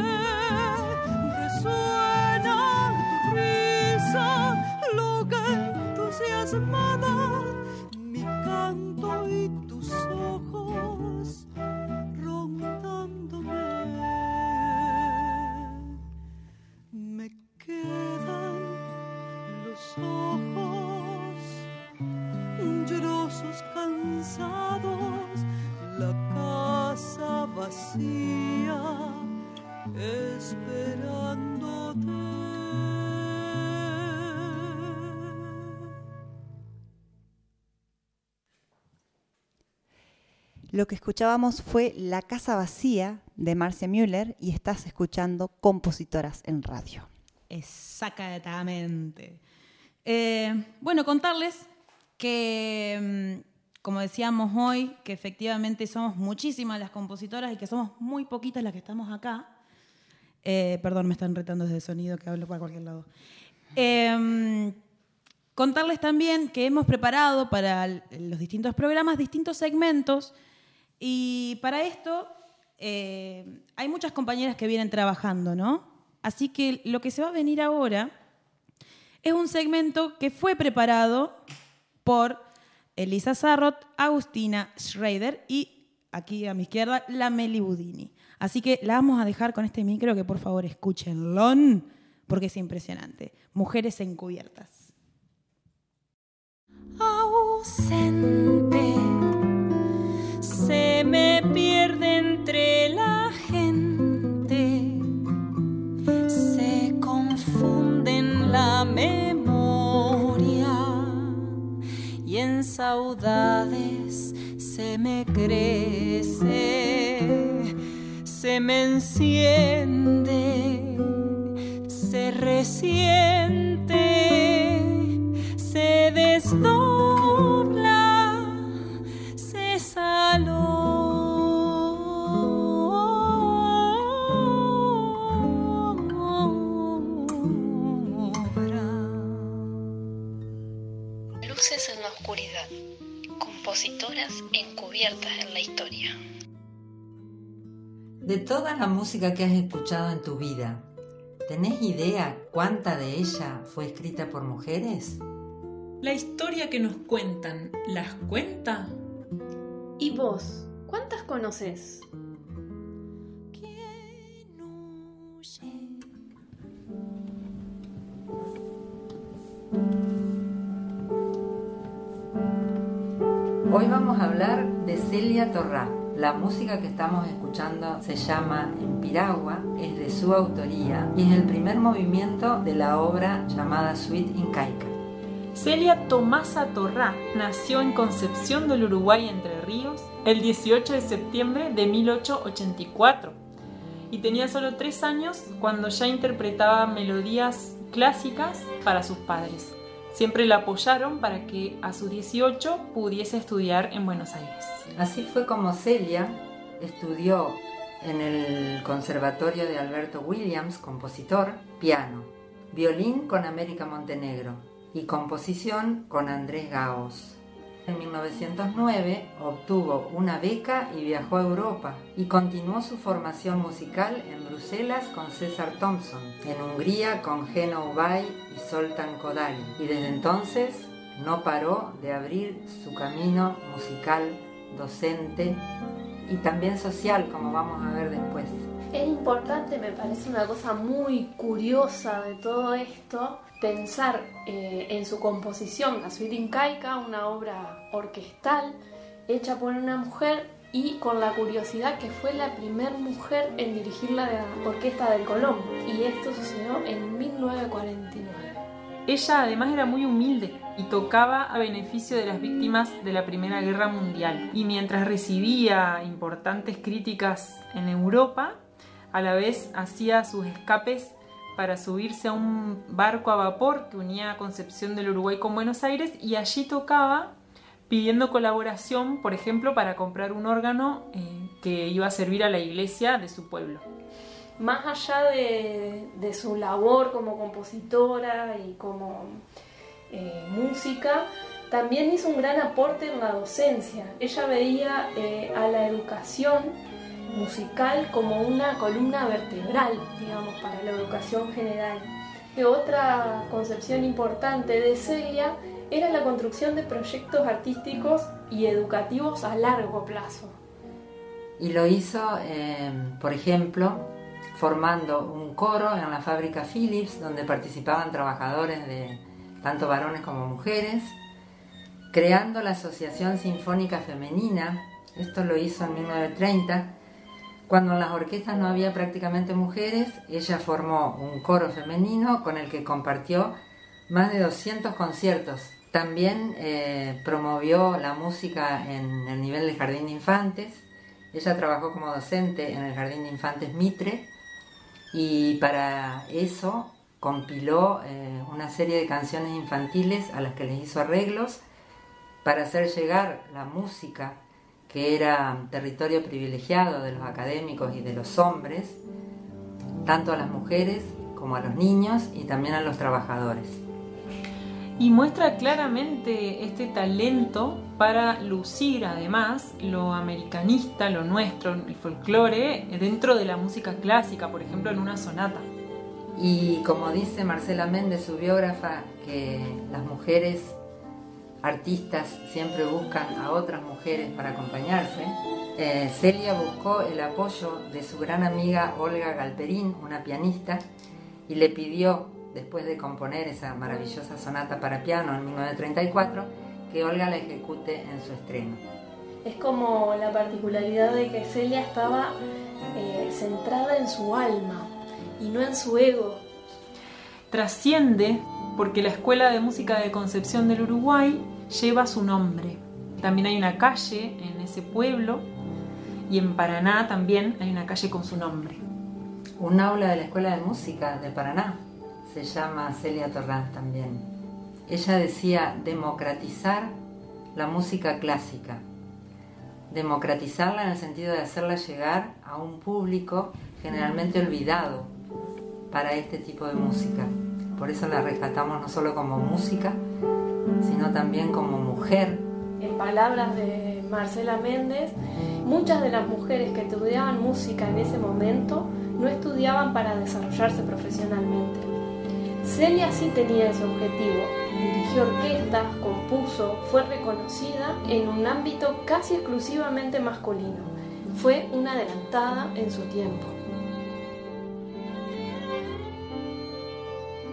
B: Resuena tu risa, loca, entusiasmada, mi canto y tus ojos rondándome. Me quedan los ojos llorosos, cansados, la casa vacía, esperándote.
E: Lo que escuchábamos fue La casa vacía de Marcia Müller y estás escuchando Compositoras en Radio.
D: Exactamente. Bueno, contarles que, como decíamos hoy, que efectivamente somos muchísimas las compositoras y que somos muy poquitas las que estamos acá. Perdón, me están retando desde el sonido que hablo para cualquier lado. Contarles también que hemos preparado para los distintos programas distintos segmentos y para esto hay muchas compañeras que vienen trabajando, ¿no? Así que lo que se va a venir ahora es un segmento que fue preparado por Elisa Sarrot, Agustina Schrader y, aquí a mi izquierda, la Meli Budini. Así que la vamos a dejar con este micro que por favor escúchenlo, porque es impresionante. Mujeres encubiertas.
F: Ausente, se me pierde entre la gente, se confunde en la memoria y en saudades se me crece, se me enciende, se resiente, se desdobla, se salogra.
A: Luces en la oscuridad. Compositoras encubiertas en la historia.
J: De toda la música que has escuchado en tu vida, ¿tenés idea cuánta de ella fue escrita por mujeres?
F: La historia que nos cuentan, ¿las cuenta?
L: ¿Y vos? ¿Cuántas conoces?
J: Hoy vamos a hablar de Celia Torrá, La música que estamos escuchando se llama En Piragua, es de su autoría y es el primer movimiento de la obra llamada Suite Incaica.
F: Celia Tomasa Torrá nació en Concepción del Uruguay, Entre Ríos, el 18 de septiembre de 1884 y tenía solo 3 años cuando ya interpretaba melodías clásicas para sus padres. Siempre la apoyaron para que a sus 18 pudiese estudiar en Buenos Aires.
J: Así fue como Celia estudió en el Conservatorio de Alberto Williams, compositor, piano, violín con América Montenegro y composición con Andrés Gaos. En 1909 obtuvo una beca y viajó a Europa y continuó su formación musical en Bruselas con César Thompson, en Hungría con Geno Ubay y Zoltán Kodály, y desde entonces no paró de abrir su camino musical, docente y también social, como vamos a ver después.
L: Es importante, me parece una cosa muy curiosa de todo esto, pensar en su composición, la Suite Incaica, una obra orquestal hecha por una mujer y con la curiosidad que fue la primera mujer en dirigir la Orquesta del Colón, y esto sucedió en 1949.
F: Ella además era muy humilde y tocaba a beneficio de las víctimas de la Primera Guerra Mundial, y mientras recibía importantes críticas en Europa, a la vez hacía sus escapes para subirse a un barco a vapor que unía Concepción del Uruguay con Buenos Aires, y allí tocaba pidiendo colaboración, por ejemplo, para comprar un órgano que iba a servir a la iglesia de su pueblo.
L: Más allá de su labor como compositora y como música, también hizo un gran aporte en la docencia. Ella veía a la educación musical como una columna vertebral, digamos, para la educación general. Y otra concepción importante de Celia era la construcción de proyectos artísticos y educativos a largo plazo.
J: Y lo hizo, por ejemplo, formando un coro en la fábrica Philips, donde participaban trabajadores de tanto varones como mujeres, creando la Asociación Sinfónica Femenina. Esto lo hizo en 1930, cuando en las orquestas no había prácticamente mujeres. Ella formó un coro femenino con el que compartió más de 200 conciertos. También promovió la música en el nivel del Jardín de Infantes. Ella trabajó como docente en el Jardín de Infantes Mitre, y para eso compiló una serie de canciones infantiles a las que les hizo arreglos para hacer llegar la música, que era territorio privilegiado de los académicos y de los hombres, tanto a las mujeres como a los niños y también a los trabajadores.
F: Y muestra claramente este talento para lucir además lo americanista, lo nuestro, el folclore, dentro de la música clásica, por ejemplo en una sonata.
J: Y como dice Marcela Méndez, su biógrafa, que las mujeres artistas siempre buscan a otras mujeres para acompañarse, Celia buscó el apoyo de su gran amiga Olga Galperín, una pianista, y le pidió, después de componer esa maravillosa sonata para piano en 1934, que Olga la ejecute en su estreno.
L: Es como la particularidad de que Celia estaba centrada en su alma y no en su ego.
F: Trasciende porque la Escuela de Música de Concepción del Uruguay lleva su nombre. También hay una calle en ese pueblo, y en Paraná también hay una calle con su nombre.
J: Un aula de la Escuela de Música de Paraná se llama Celia Torrá también. Ella decía democratizar la música clásica. Democratizarla en el sentido de hacerla llegar a un público generalmente olvidado para este tipo de música. Por eso la rescatamos no solo como música, sino también como mujer.
L: En palabras de Marcela Méndez, muchas de las mujeres que estudiaban música en ese momento no estudiaban para desarrollarse profesionalmente. Celia sí tenía ese objetivo. Dirigió orquestas, compuso, fue reconocida en un ámbito casi exclusivamente masculino. Fue una adelantada en su tiempo.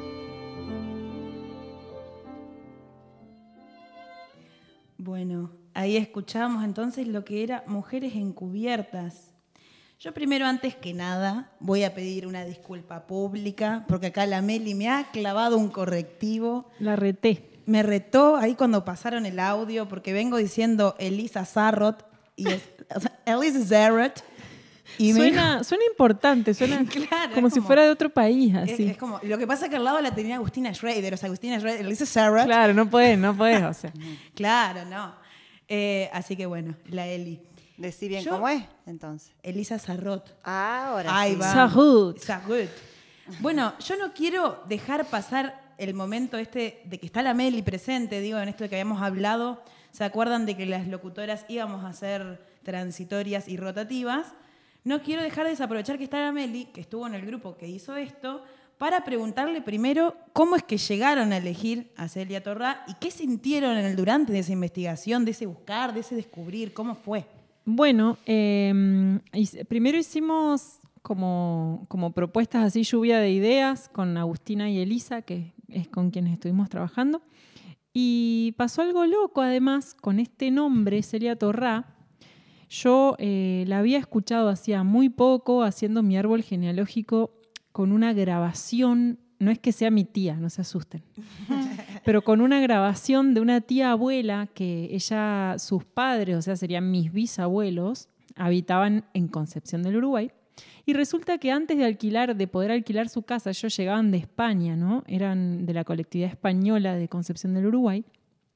D: Bueno, ahí escuchábamos entonces lo que era Mujeres Encubiertas. Yo primero, antes que nada, voy a pedir una disculpa pública, porque acá la Meli me ha clavado un correctivo.
F: La reté.
D: Me retó ahí cuando pasaron el audio, porque vengo diciendo Elisa Sarrot, y es, o sea, Elisa Sarrot. Y
F: suena importante, suena
D: claro,
F: como si fuera de otro país. Así.
D: Es como, lo que pasa es que al lado la tenía Agustina Schrader, o sea, Agustina Schrader, Elisa Sarrot.
F: Claro, no puedes, o sea.
D: Claro, no. Así que bueno, la Eli.
E: Decí bien cómo es, entonces.
D: Elisa Sarrot.
E: Ahora
D: Ahí
E: sí.
D: va.
F: Sarrot.
D: Sarrot. Bueno, yo no quiero dejar pasar el momento de que está la Meli presente, digo, en esto de que habíamos hablado. ¿Se acuerdan de que las locutoras íbamos a ser transitorias y rotativas? No quiero dejar de desaprovechar que está la Meli, que estuvo en el grupo que hizo esto, para preguntarle primero cómo es que llegaron a elegir a Celia Torrá y qué sintieron durante de esa investigación, de ese buscar, de ese descubrir, ¿cómo fue?
F: Bueno, primero hicimos como propuestas así, lluvia de ideas con Agustina y Elisa, que es con quienes estuvimos trabajando. Y pasó algo loco, además, con este nombre, Celia Torrá. Yo la había escuchado hacía muy poco, haciendo mi árbol genealógico con una grabación, no es que sea mi tía, no se asusten, pero con una grabación de una tía abuela que sus padres, o sea, serían mis bisabuelos, habitaban en Concepción del Uruguay. Y resulta que antes de poder alquilar su casa, ellos llegaban de España, ¿no? Eran de la colectividad española de Concepción del Uruguay.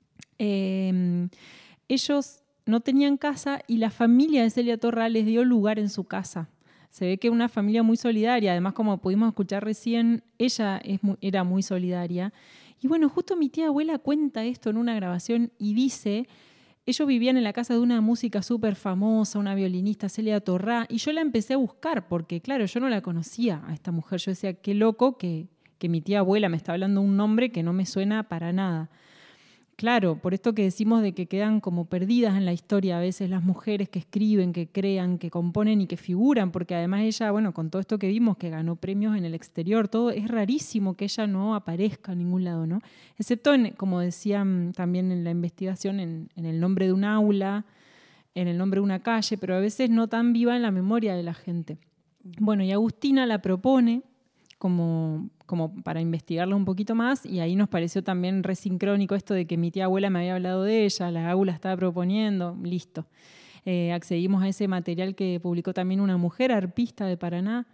F: Ellos no tenían casa y la familia de Celia Torrá les dio lugar en su casa. Se ve que una familia muy solidaria, además como pudimos escuchar recién, ella era muy solidaria. Y bueno, justo mi tía abuela cuenta esto en una grabación y dice, ellos vivían en la casa de una música súper famosa, una violinista, Celia Torrá, y yo la empecé a buscar porque, claro, yo no la conocía a esta mujer. Yo decía, qué loco que mi tía abuela me está hablando un nombre que no me suena para nada. Claro, por esto que decimos de que quedan como perdidas en la historia a veces las mujeres que escriben, que crean, que componen y que figuran, porque además ella, bueno, con todo esto que vimos, que ganó premios en el exterior, todo, es rarísimo que ella no aparezca en ningún lado, ¿no? Excepto, como decían también en la investigación, en el nombre de un aula, en el nombre de una calle, pero a veces no tan viva en la memoria de la gente. Bueno, y Agustina la propone como para investigarla un poquito más, y ahí nos pareció también resincrónico esto de que mi tía abuela me había hablado de ella, la AU la estaba proponiendo, listo. Accedimos a ese material que publicó también una mujer arpista de Paraná.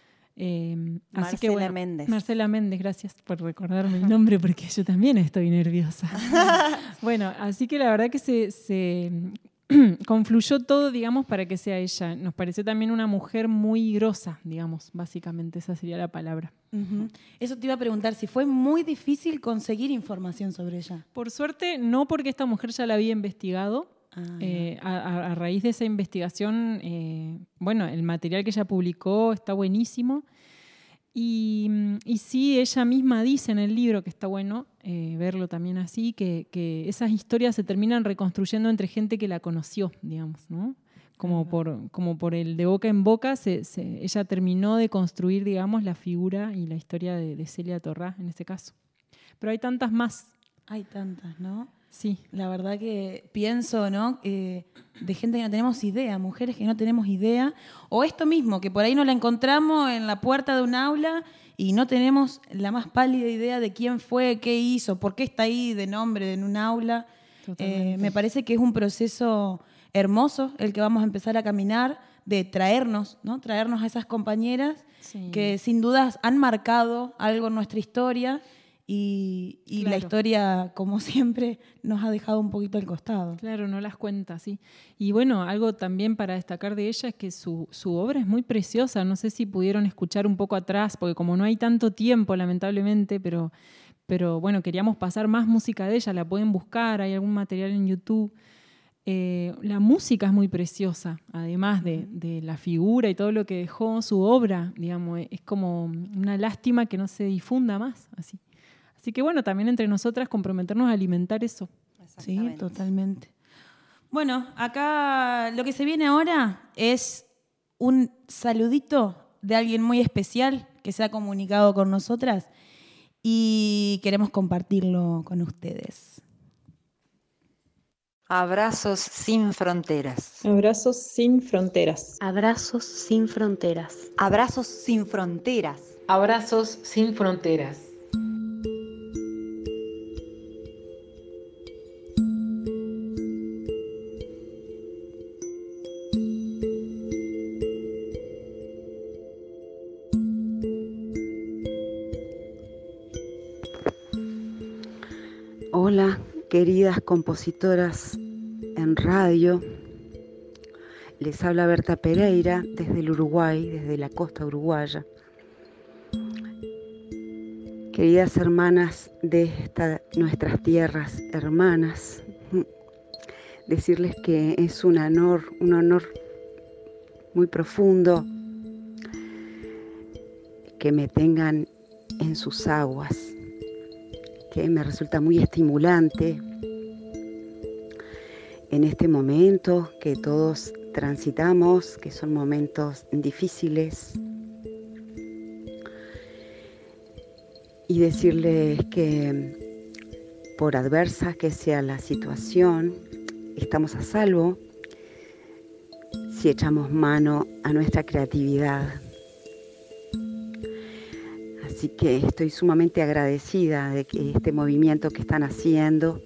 F: Así que, bueno,
E: Méndez.
F: Marcela Méndez, gracias por recordarme el nombre porque yo también estoy nerviosa. Bueno, así que la verdad que se confluyó todo, digamos, para que sea ella. Nos pareció también una mujer muy grosa, digamos, básicamente, esa sería la palabra.
D: Uh-huh. Eso te iba a preguntar, si fue muy difícil conseguir información sobre ella.
F: Por suerte, no, porque esta mujer ya la había investigado. A raíz de esa investigación, bueno, el material que ella publicó está buenísimo. Y sí, ella misma dice en el libro, que está bueno verlo también así, que esas historias se terminan reconstruyendo entre gente que la conoció, digamos, ¿no? Como por el de boca en boca, ella terminó de construir, digamos, la figura y la historia de Celia Torrá, en este caso. Pero hay tantas más.
D: Hay tantas, ¿no?
F: Sí.
D: La verdad que pienso, ¿no? De gente que no tenemos idea, mujeres que no tenemos idea, o esto mismo, que por ahí nos la encontramos en la puerta de un aula y no tenemos la más pálida idea de quién fue, qué hizo, por qué está ahí de nombre en un aula. Me parece que es un proceso hermoso el que vamos a empezar a caminar, de traernos, ¿no? Traernos a esas compañeras que sin dudas han marcado algo en nuestra historia. Y claro, la historia, como siempre, nos ha dejado un poquito al costado.
F: Claro, no las cuenta, sí. Y bueno, algo también para destacar de ella es que su obra es muy preciosa. No sé si pudieron escuchar un poco atrás, porque como no hay tanto tiempo, lamentablemente, pero bueno, queríamos pasar más música de ella. La pueden buscar, hay algún material en YouTube. La música es muy preciosa, además de la figura y todo lo que dejó su obra, digamos. Es como una lástima que no se difunda más, así. Así que bueno, también entre nosotras comprometernos a alimentar eso.
D: Sí, totalmente. Bueno, acá lo que se viene ahora es un saludito de alguien muy especial que se ha comunicado con nosotras y queremos compartirlo con ustedes.
J: Abrazos sin fronteras.
F: Abrazos sin fronteras.
A: Abrazos sin fronteras.
E: Abrazos sin fronteras.
M: Abrazos sin fronteras.
N: Hola, queridas compositoras en radio. Les habla Berta Pereira desde el Uruguay, desde la costa uruguaya. Queridas hermanas de nuestras tierras hermanas, decirles que es un honor muy profundo que me tengan en sus aguas, que me resulta muy estimulante en este momento que todos transitamos, que son momentos difíciles, y decirles que por adversa que sea la situación, estamos a salvo si echamos mano a nuestra creatividad. Así que estoy sumamente agradecida de que este movimiento que están haciendo,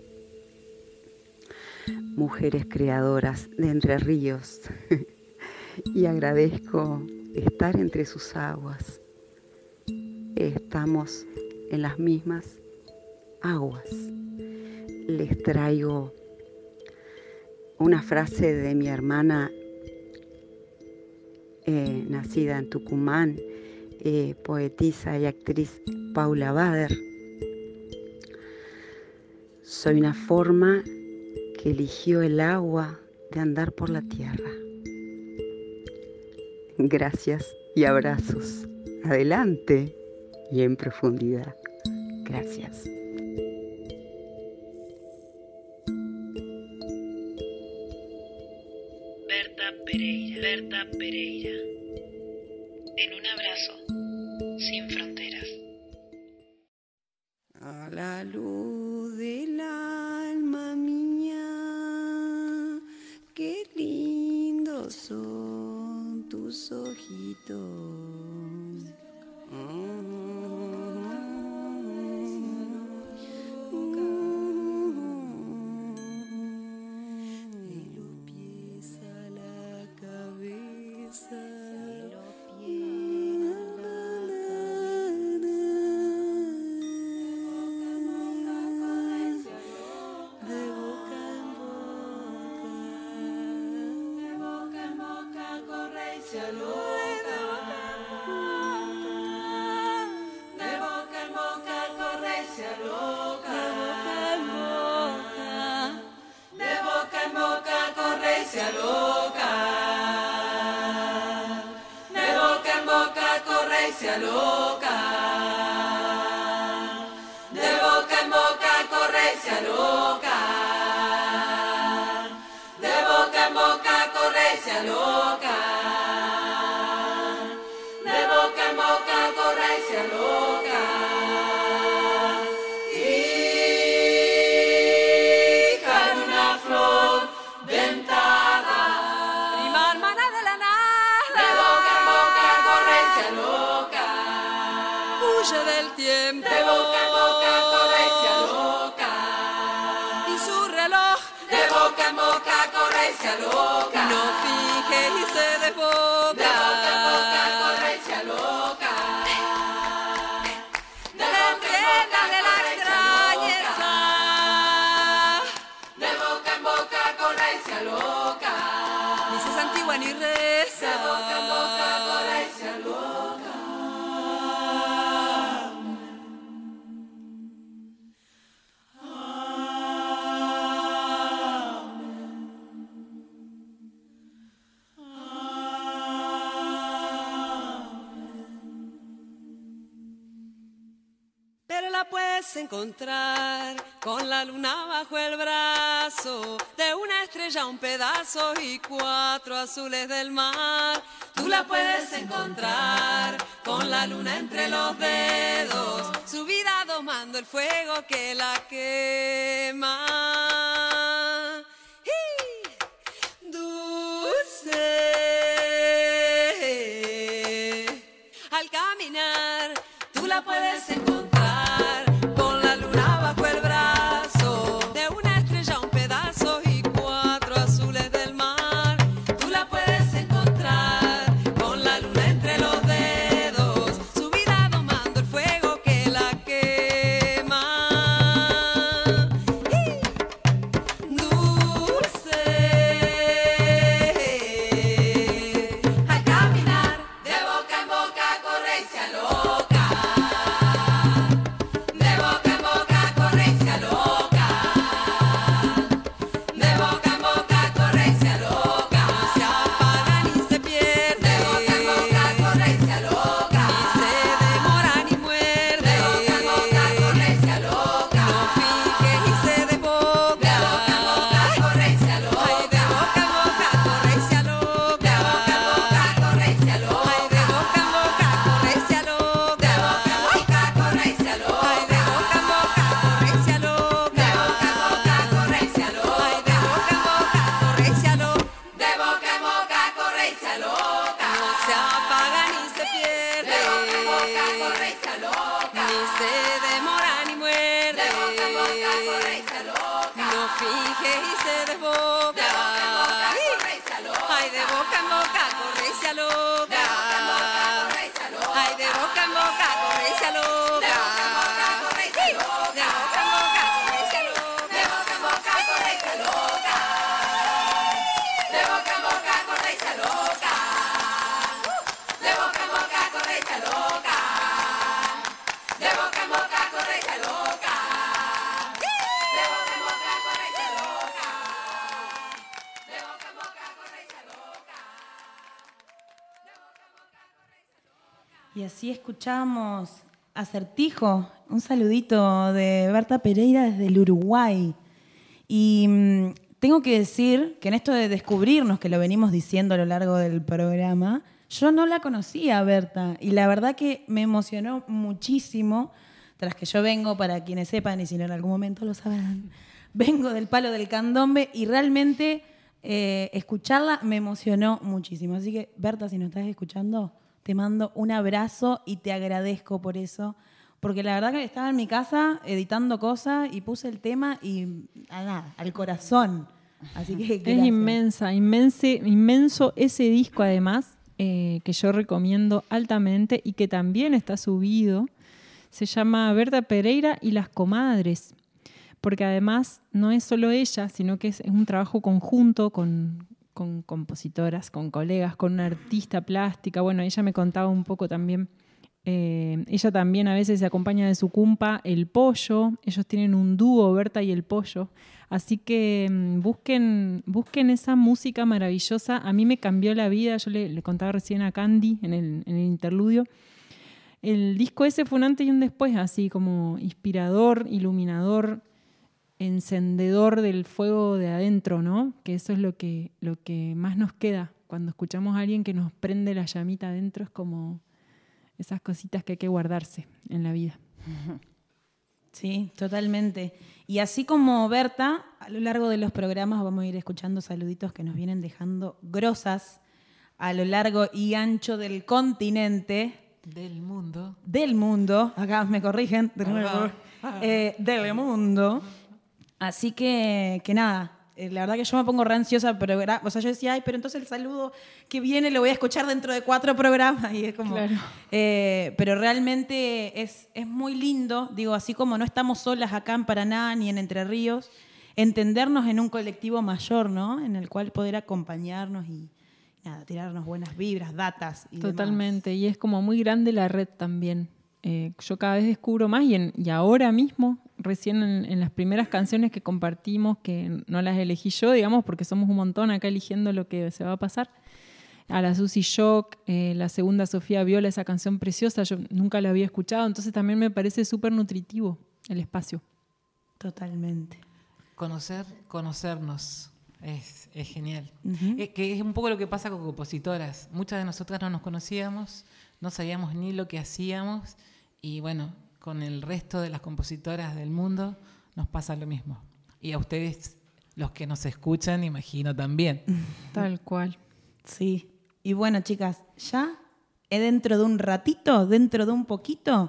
N: mujeres creadoras de Entre Ríos, y agradezco estar entre sus aguas. Estamos en las mismas aguas. Les traigo una frase de mi hermana nacida en Tucumán, poetisa y actriz Paula Bader. Soy una forma que eligió el agua de andar por la tierra. Gracias y abrazos. Adelante y en profundidad. Gracias.
A: Berta Pereira. En un abrazo sin fronteras.
O: A la luz del alma mía, qué lindos son tus ojitos.
B: Encontrar con la luna bajo el brazo, de una estrella un pedazo y 4 azules del mar. Tú la puedes encontrar con la luna entre los dedos, subida domando el fuego que la quema.
I: la puedes encontrar con la luna bajo el brazo, de una estrella un pedazo y 4 azules del mar. Tú la puedes encontrar con la luna entre los dedos, subida domando el fuego que la quema. Dulce, al caminar de boca en boca corre y se aloca. De boca en boca corre y se aloca. De boca en boca corre y se aloca. Se apaga ni se pierde. De boca en boca corre y se aloca. Ni se demora ni muerde. De boca en boca corre y se aloca. No fijes y se desboca. De boca en boca corre y se aloca. Ay, de boca en boca corre y se aloca. De boca en boca corre y se aloca. Ay, de boca en boca corre y se aloca. De boca en boca corre y se aloca. Ay, de boca en boca corre y se aloca. De boca en boca corre y se aloca. Ay, de boca en boca corre y se aloca. De boca en boca corre y se aloca. No se apaga ni se pierde. De boca en boca corre y se aloca. Ni se demora ni muerde. De boca en boca corre y se aloca. No fije y se desboca. De boca en boca corre y se aloca. Ay, de boca en boca corre y se aloca. Ay, de boca en boca corre y se aloca. De boca en boca corre y se aloca. De boca en boca corre y se aloca. De boca en boca corre y se aloca. De boca en boca corre y se aloca. De boca en boca corre y se aloca. De boca en boca corre y se aloca. De boca en boca corre y se aloca. De boca en boca corre y se aloca.
D: Y así escuchamos Acertijo, un saludito de Berta Pereira desde el Uruguay. Y tengo que decir que en esto de descubrirnos, que lo venimos diciendo a lo largo del programa, yo no la conocía a Berta y la verdad que me emocionó muchísimo, tras que yo vengo, para quienes sepan y si no en algún momento lo sabrán, vengo del palo del candombe y realmente escucharla me emocionó muchísimo. Así que Berta, si nos estás escuchando, te mando un abrazo y te agradezco por eso, porque la verdad que estaba en mi casa editando cosas y puse el tema y al corazón. Así que gracias.
F: Es inmenso ese disco además, que yo recomiendo altamente y que también está subido. Se llama Berta Pereira y las comadres, porque además no es solo ella, sino que es un trabajo conjunto con compositoras, con colegas, con una artista plástica. Bueno, ella me contaba un poco también. Ella también a veces se acompaña de su cumpa, El Pollo. Ellos tienen un dúo, Berta y El Pollo. Así que busquen esa música maravillosa. A mí me cambió la vida. Yo le contaba recién a Candy en el interludio. El disco ese fue un antes y un después, así como inspirador, iluminador, encendedor del fuego de adentro, ¿no? Que eso es lo que más nos queda. Cuando escuchamos a alguien que nos prende la llamita adentro, es como esas cositas que hay que guardarse en la vida.
D: Sí, totalmente. Y así como Berta, a lo largo de los programas vamos a ir escuchando saluditos que nos vienen dejando grosas a lo largo y ancho del continente.
G: Del mundo.
D: Del mundo. Acá me corrigen. Del mundo. Así que nada, la verdad que yo me pongo re ansiosa, pero o sea, yo decía, ay, pero entonces el saludo que viene lo voy a escuchar dentro de 4 programas. Y es como, claro. Pero realmente es muy lindo, digo, así como no estamos solas acá en Paraná ni en Entre Ríos, entendernos en un colectivo mayor, ¿no? En el cual poder acompañarnos y nada, tirarnos buenas vibras, datas y
F: totalmente,
D: demás.
F: Y es como muy grande la red también. Yo cada vez descubro más y ahora mismo, recién en las primeras canciones que compartimos, que no las elegí yo, digamos, porque somos un montón acá eligiendo lo que se va a pasar, a la Susi Shock, la segunda Sofía Viola, esa canción preciosa, yo nunca la había escuchado, entonces también me parece súper nutritivo el espacio.
D: Totalmente.
G: Conocernos es genial. Uh-huh. Que es un poco lo que pasa con compositoras. Muchas de nosotras no nos conocíamos, no sabíamos ni lo que hacíamos y bueno, con el resto de las compositoras del mundo nos pasa lo mismo. Y a ustedes, los que nos escuchan, imagino también.
F: Tal cual.
D: Sí. Y bueno, chicas, ya dentro de un ratito, dentro de un poquito,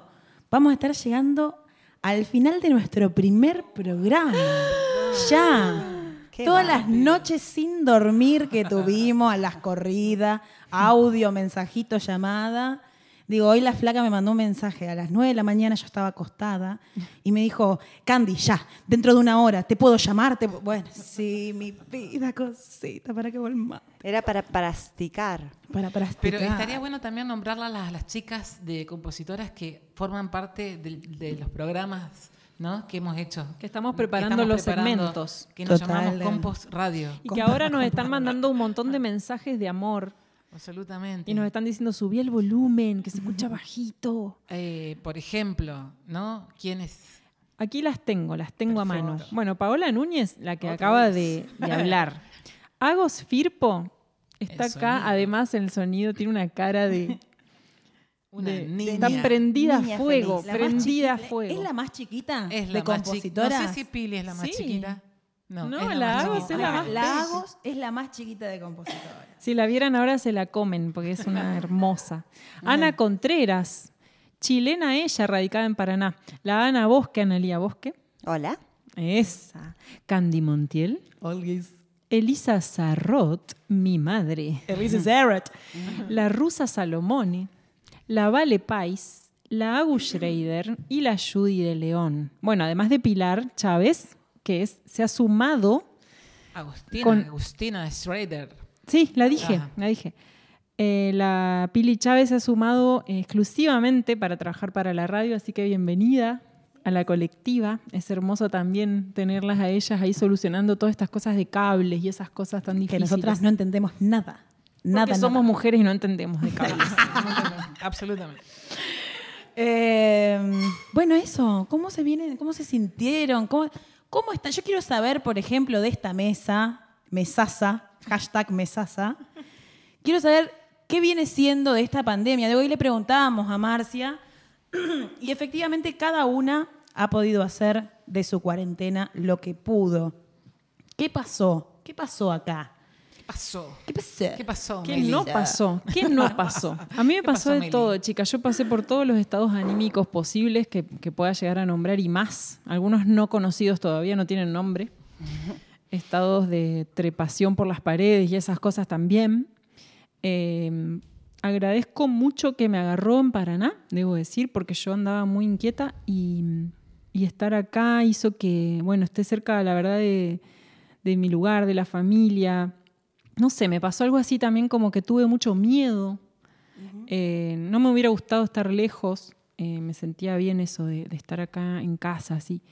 D: vamos a estar llegando al final de nuestro primer programa. Ya. Todas las noches sin dormir que tuvimos, a las corridas, audio, mensajito, llamada. Digo, hoy la flaca me mandó un mensaje a las 9 de la mañana, yo estaba acostada, y me dijo, Candy, ya, dentro de 1 hora, ¿te puedo llamar? Bueno, sí, mi vida, cosita, para que vuelva.
E: Era para practicar.
D: Para practicar.
G: Pero estaría bueno también nombrarlas a las chicas de compositoras que forman parte de los programas, ¿no?, que hemos hecho.
F: Que estamos preparando los segmentos.
G: Que nos llamamos Compost Radio.
F: Y que ahora nos están mandando un montón de mensajes de amor.
G: Absolutamente.
F: Y nos están diciendo, subí el volumen, que se escucha bajito.
G: Por ejemplo, ¿no? ¿Quiénes?
F: Aquí las tengo a mano.
G: Perfecto.
F: Bueno, Paola Núñez, la que acaba de hablar. Agos Firpo está
G: El
F: acá,
G: sonido.
F: además el sonido tiene una cara de...
G: Una niña.
F: Está prendida a
E: Niña
F: fuego,
E: feliz.
F: prendida a
D: chiquita,
F: fuego.
D: ¿Es la más chiquita
G: Es
D: de
G: la más chiquita.
D: compositoras?
G: No sé si Pili es la más
F: Sí.
G: chiquita.
F: No,
G: es
F: la
G: más
F: Agos
G: chiquita.
F: es la más
D: La Agos es la más chiquita de compositoras.
F: Si la vieran ahora se la comen, porque es una hermosa. Ana Contreras, chilena ella, radicada en Paraná. La Ana Bosque, Analía Bosque.
E: Hola.
F: Esa. Candy Montiel. Elisa Sarrot, mi madre.
D: Elisa Zarrot.
F: La rusa Salomone. La Vale Pais. La Agu Schreider y la Judy de León. Bueno, además de Pilar Chávez, que se ha sumado...
G: Agustina Schrader.
F: Sí, la dije,
G: Ajá.
F: la dije. La Pili Chávez se ha sumado exclusivamente para trabajar para la radio, así que bienvenida a la colectiva. Es hermoso también tenerlas a ellas ahí solucionando todas estas cosas de cables y esas cosas tan
D: Que
F: difíciles.
D: nosotras no entendemos nada.
F: Porque somos mujeres y no entendemos de cables.
G: Absolutamente.
D: Bueno, eso, ¿cómo se vienen, cómo se sintieron? ¿Cómo están? Yo quiero saber, por ejemplo, de esta mesaza, #mesaza. Quiero saber qué viene siendo de esta pandemia. De hoy le preguntábamos a Marcia y efectivamente cada una ha podido hacer de su cuarentena lo que pudo. ¿Qué pasó? ¿Qué pasó acá?
G: ¿Qué pasó?
D: ¿Qué pasó?
G: ¿Qué pasó?
F: ¿Qué
G: Melissa?
F: no pasó? ¿Qué no pasó? A mí me pasó
G: pasó,
F: de
G: Meli?
F: todo, chicas. Yo pasé por todos los estados anímicos posibles que pueda llegar a nombrar y más. Algunos no conocidos todavía, no tienen nombre. Estados de trepación por las paredes y esas cosas también. Agradezco mucho que me agarró en Paraná, debo decir, porque yo andaba muy inquieta y estar acá hizo que, bueno, esté cerca, la verdad, de mi lugar, de la familia. No sé, me pasó algo así también, como que tuve mucho miedo. No me hubiera gustado estar lejos. Me sentía bien eso de estar acá en casa, así.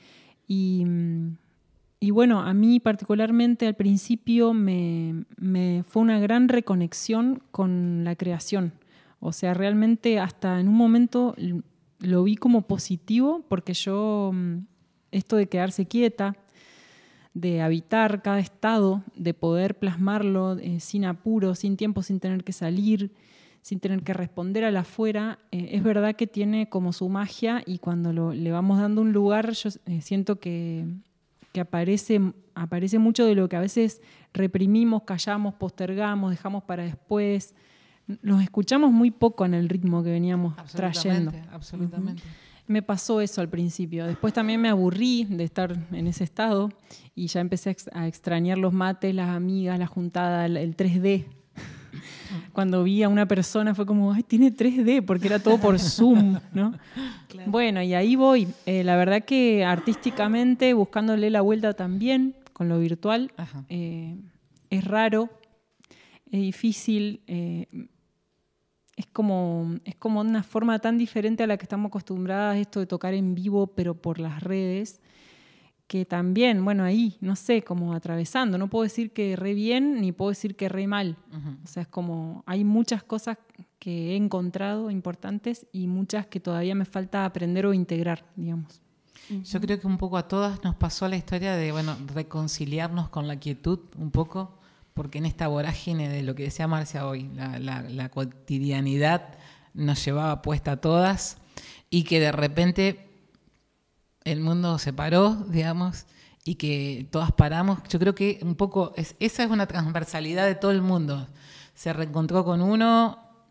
F: Y bueno, a mí particularmente al principio me fue una gran reconexión con la creación. O sea, realmente hasta en un momento lo vi como positivo, porque yo, esto de quedarse quieta, de habitar cada estado, de poder plasmarlo sin apuro, sin tiempo, sin tener que salir, sin tener que responder al afuera, es verdad que tiene como su magia, y cuando le vamos dando un lugar, yo siento que aparece mucho de lo que a veces reprimimos, callamos, postergamos, dejamos para después. Los escuchamos muy poco en el ritmo que veníamos trayendo.
G: Absolutamente.
F: Me pasó eso al principio. Después también me aburrí de estar en ese estado y ya empecé a extrañar los mates, las amigas, la juntada, el 3D. Cuando vi a una persona fue como, ay, tiene 3D, porque era todo por Zoom, ¿no? Claro. Bueno, y ahí voy. La verdad que artísticamente, buscándole la vuelta también con lo virtual, es raro, es difícil, es como una forma tan diferente a la que estamos acostumbradas, esto de tocar en vivo, pero por las redes, que también, bueno, ahí, no sé, como atravesando. No puedo decir que re bien, ni puedo decir que re mal. O sea, es como, hay muchas cosas que he encontrado importantes y muchas que todavía me falta aprender o integrar, digamos.
G: Yo creo que un poco a todas nos pasó la historia de, bueno, reconciliarnos con la quietud un poco, porque en esta vorágine de lo que decía Marcia hoy, la cotidianidad nos llevaba puesta a todas, y que de repente el mundo se paró, digamos, y que todas paramos. Yo creo que un poco esa es una transversalidad de todo el mundo. Se reencontró con uno,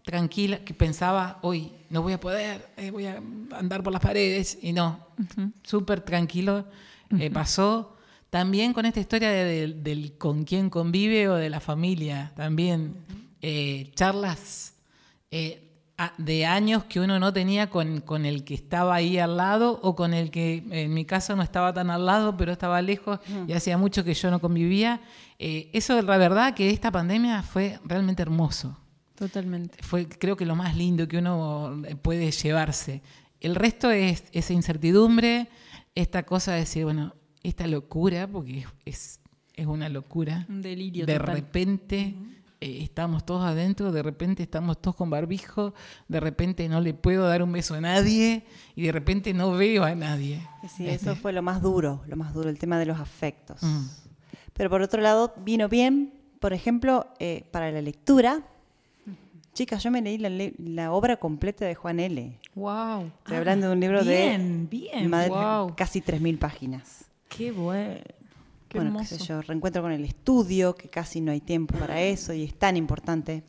G: tranquila, que pensaba, hoy no voy a poder, voy a andar por las paredes, y no, súper tranquilo pasó. También con esta historia del con quién convive o de la familia, también charlas de años que uno no tenía con el que estaba ahí al lado o con el que en mi caso no estaba tan al lado, pero estaba lejos y hacía mucho que yo no convivía. Eso, la verdad, que esta pandemia fue realmente hermoso.
F: Totalmente.
G: Fue, creo que lo más lindo que uno puede llevarse. El resto es esa incertidumbre, esta cosa de decir, bueno, esta locura, porque es una locura.
F: Un delirio
G: de
F: total.
G: Repente estamos todos adentro, de repente estamos todos con barbijo, de repente no le puedo dar un beso a nadie y de repente no veo a nadie.
E: Sí, eso fue lo más duro, el tema de los afectos. Pero por otro lado, vino bien, por ejemplo, para la lectura. Chicas, yo me leí la obra completa de Juan L.
F: Wow.
E: Estoy hablando de un libro
D: bien,
E: de casi 3.000 páginas.
D: Qué bueno.
E: Qué bueno, hermoso. Qué sé yo, reencuentro con el estudio, que casi no hay tiempo para eso y es tan importante.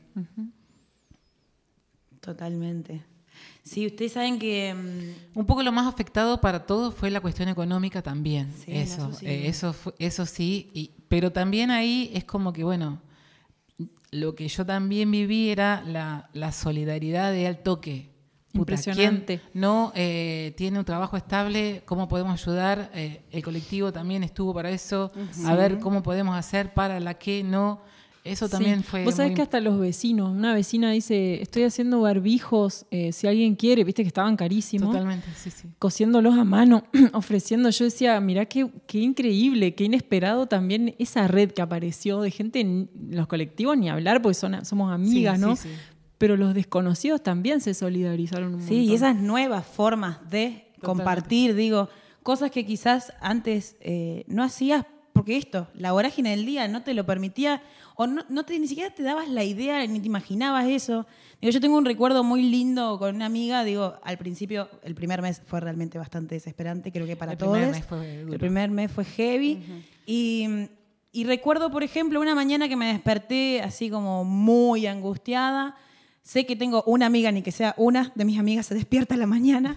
D: Totalmente. Sí, ustedes saben que
G: un poco lo más afectado para todos fue la cuestión económica también.
D: Sí,
G: eso sí, pero también ahí es como que, bueno, lo que yo también viví era la solidaridad de al toque.
F: Impresionante.
G: ¿Quién no tiene un trabajo estable? ¿Cómo podemos ayudar? El colectivo también estuvo para eso. A ver cómo podemos hacer para la que no. Eso también fue.
F: Vos sabés que hasta los vecinos, una vecina dice, estoy haciendo barbijos, si alguien quiere, viste que estaban carísimos.
G: Totalmente, sí.
F: Cosiéndolos a mano, ofreciendo. Yo decía, mirá qué increíble, qué inesperado también esa red que apareció de gente en los colectivos, ni hablar, porque somos amigas, ¿no? Sí. Pero los desconocidos también se solidarizaron un montón.
D: Sí, y esas nuevas formas de compartir, digo, cosas que quizás antes no hacías, porque la vorágine del día no te lo permitía, o ni siquiera te dabas la idea, ni te imaginabas eso. Digo, yo tengo un recuerdo muy lindo con una amiga, digo, al principio, el primer mes fue realmente bastante desesperante, creo que para todos. El primer mes fue heavy. Y recuerdo, por ejemplo, una mañana que me desperté así como muy angustiada. Sé que tengo una amiga, ni que sea una de mis amigas se despierta a la mañana.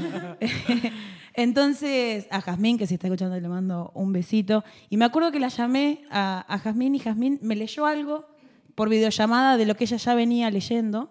D: Entonces, a Jazmín, que si está escuchando, le mando un besito. Y me acuerdo que la llamé a Jazmín y Jazmín me leyó algo por videollamada de lo que ella ya venía leyendo.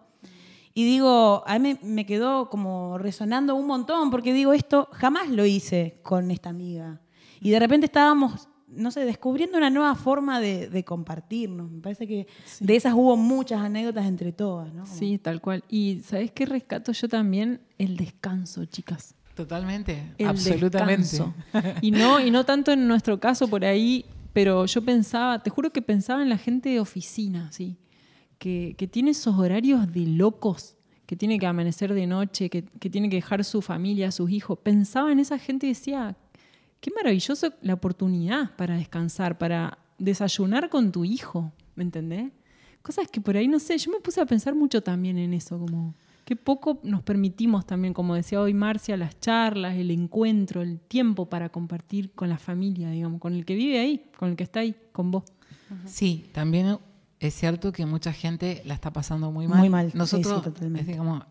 D: Y digo, a mí me quedó como resonando un montón, porque digo, esto jamás lo hice con esta amiga. Y de repente estábamos, no sé, descubriendo una nueva forma de compartirnos. Me parece que de esas hubo muchas anécdotas entre todas, ¿no?
F: Sí, tal cual. Y ¿sabés qué rescato yo también? El descanso, chicas.
G: Totalmente,
F: absolutamente. Descanso. Y no tanto en nuestro caso por ahí, pero yo pensaba, te juro que pensaba en la gente de oficina, ¿sí? Que tiene esos horarios de locos, que tiene que amanecer de noche, que tiene que dejar su familia, sus hijos. Pensaba en esa gente y decía, qué maravilloso la oportunidad para descansar, para desayunar con tu hijo, ¿me entendés? Cosas que por ahí, no sé, yo me puse a pensar mucho también en eso, como qué poco nos permitimos también, como decía hoy Marcia, las charlas, el encuentro, el tiempo para compartir con la familia, digamos, con el que vive ahí, con el que está ahí, con vos.
G: Sí, también es cierto que mucha gente la está pasando muy mal.
D: Muy mal.
G: Nosotros,
D: sí,
G: digamos,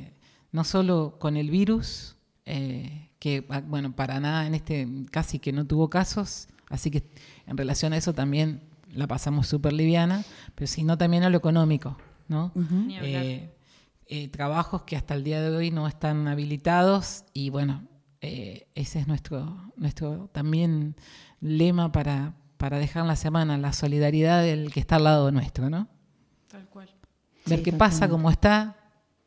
G: no solo con el virus, que, bueno, para nada casi que no tuvo casos, así que en relación a eso también la pasamos súper liviana, pero sino también a lo económico, ¿no?
F: Ni hablar.
G: Trabajos que hasta el día de hoy no están habilitados y bueno, ese es nuestro también lema para dejar la semana, la solidaridad del que está al lado nuestro, ¿no?
F: Tal cual.
G: Ver qué pasa, cómo está,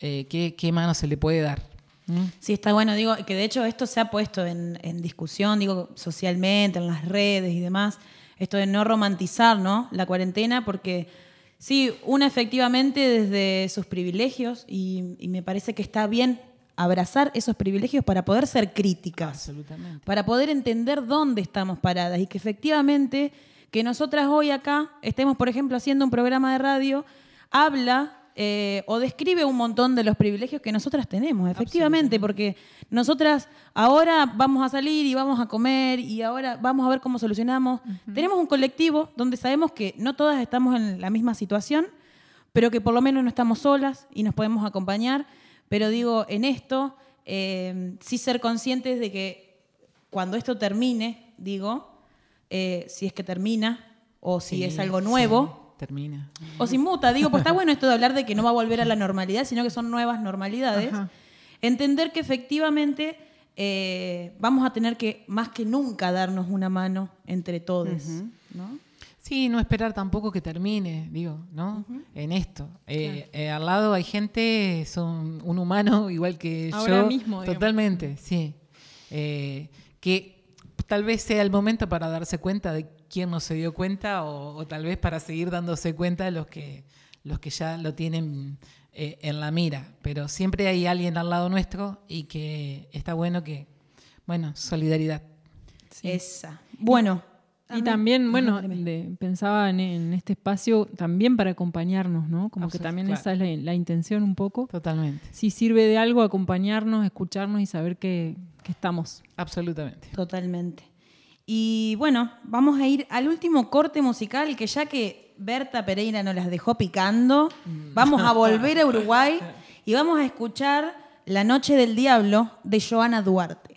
G: qué mano se le puede dar.
D: Sí, está bueno, digo, que de hecho esto se ha puesto en discusión, digo, socialmente, en las redes y demás, esto de no romantizar, ¿no?, la cuarentena, porque sí, una efectivamente desde sus privilegios y me parece que está bien abrazar esos privilegios para poder ser críticas.
G: Absolutamente.
D: Para poder entender dónde estamos paradas y que efectivamente que nosotras hoy acá estemos, por ejemplo, haciendo un programa de radio, habla o describe un montón de los privilegios que nosotras tenemos, efectivamente, porque nosotras ahora vamos a salir y vamos a comer y ahora vamos a ver cómo solucionamos. Tenemos un colectivo donde sabemos que no todas estamos en la misma situación, pero que por lo menos no estamos solas y nos podemos acompañar. Pero digo, en esto, sí ser conscientes de que cuando esto termine, digo, si es que termina o si es algo nuevo,
G: termina.
D: O si muta, digo, pues está bueno esto de hablar de que no va a volver a la normalidad, sino que son nuevas normalidades.
F: Ajá.
D: Entender que efectivamente vamos a tener que, más que nunca, darnos una mano entre todos, ¿no?
G: Sí, no esperar tampoco que termine, digo, ¿no? En esto. Al lado hay gente, son un humano igual que
F: ahora
G: yo.
F: Mismo,
G: totalmente, sí. Que tal vez sea el momento para darse cuenta de quién no se dio cuenta o tal vez para seguir dándose cuenta los que ya lo tienen en la mira. Pero siempre hay alguien al lado nuestro y que está bueno solidaridad.
D: Sí. Esa. Bueno.
F: Y también, pensaba en este espacio también para acompañarnos, ¿no? Como que también esa es la intención un poco.
G: Totalmente.
F: Si sirve de algo, acompañarnos, escucharnos y saber que estamos.
G: Absolutamente.
D: Totalmente. Y bueno, vamos a ir al último corte musical, que ya que Berta Pereira nos las dejó picando, vamos a volver a Uruguay y vamos a escuchar La Noche del Diablo de Joana Duarte.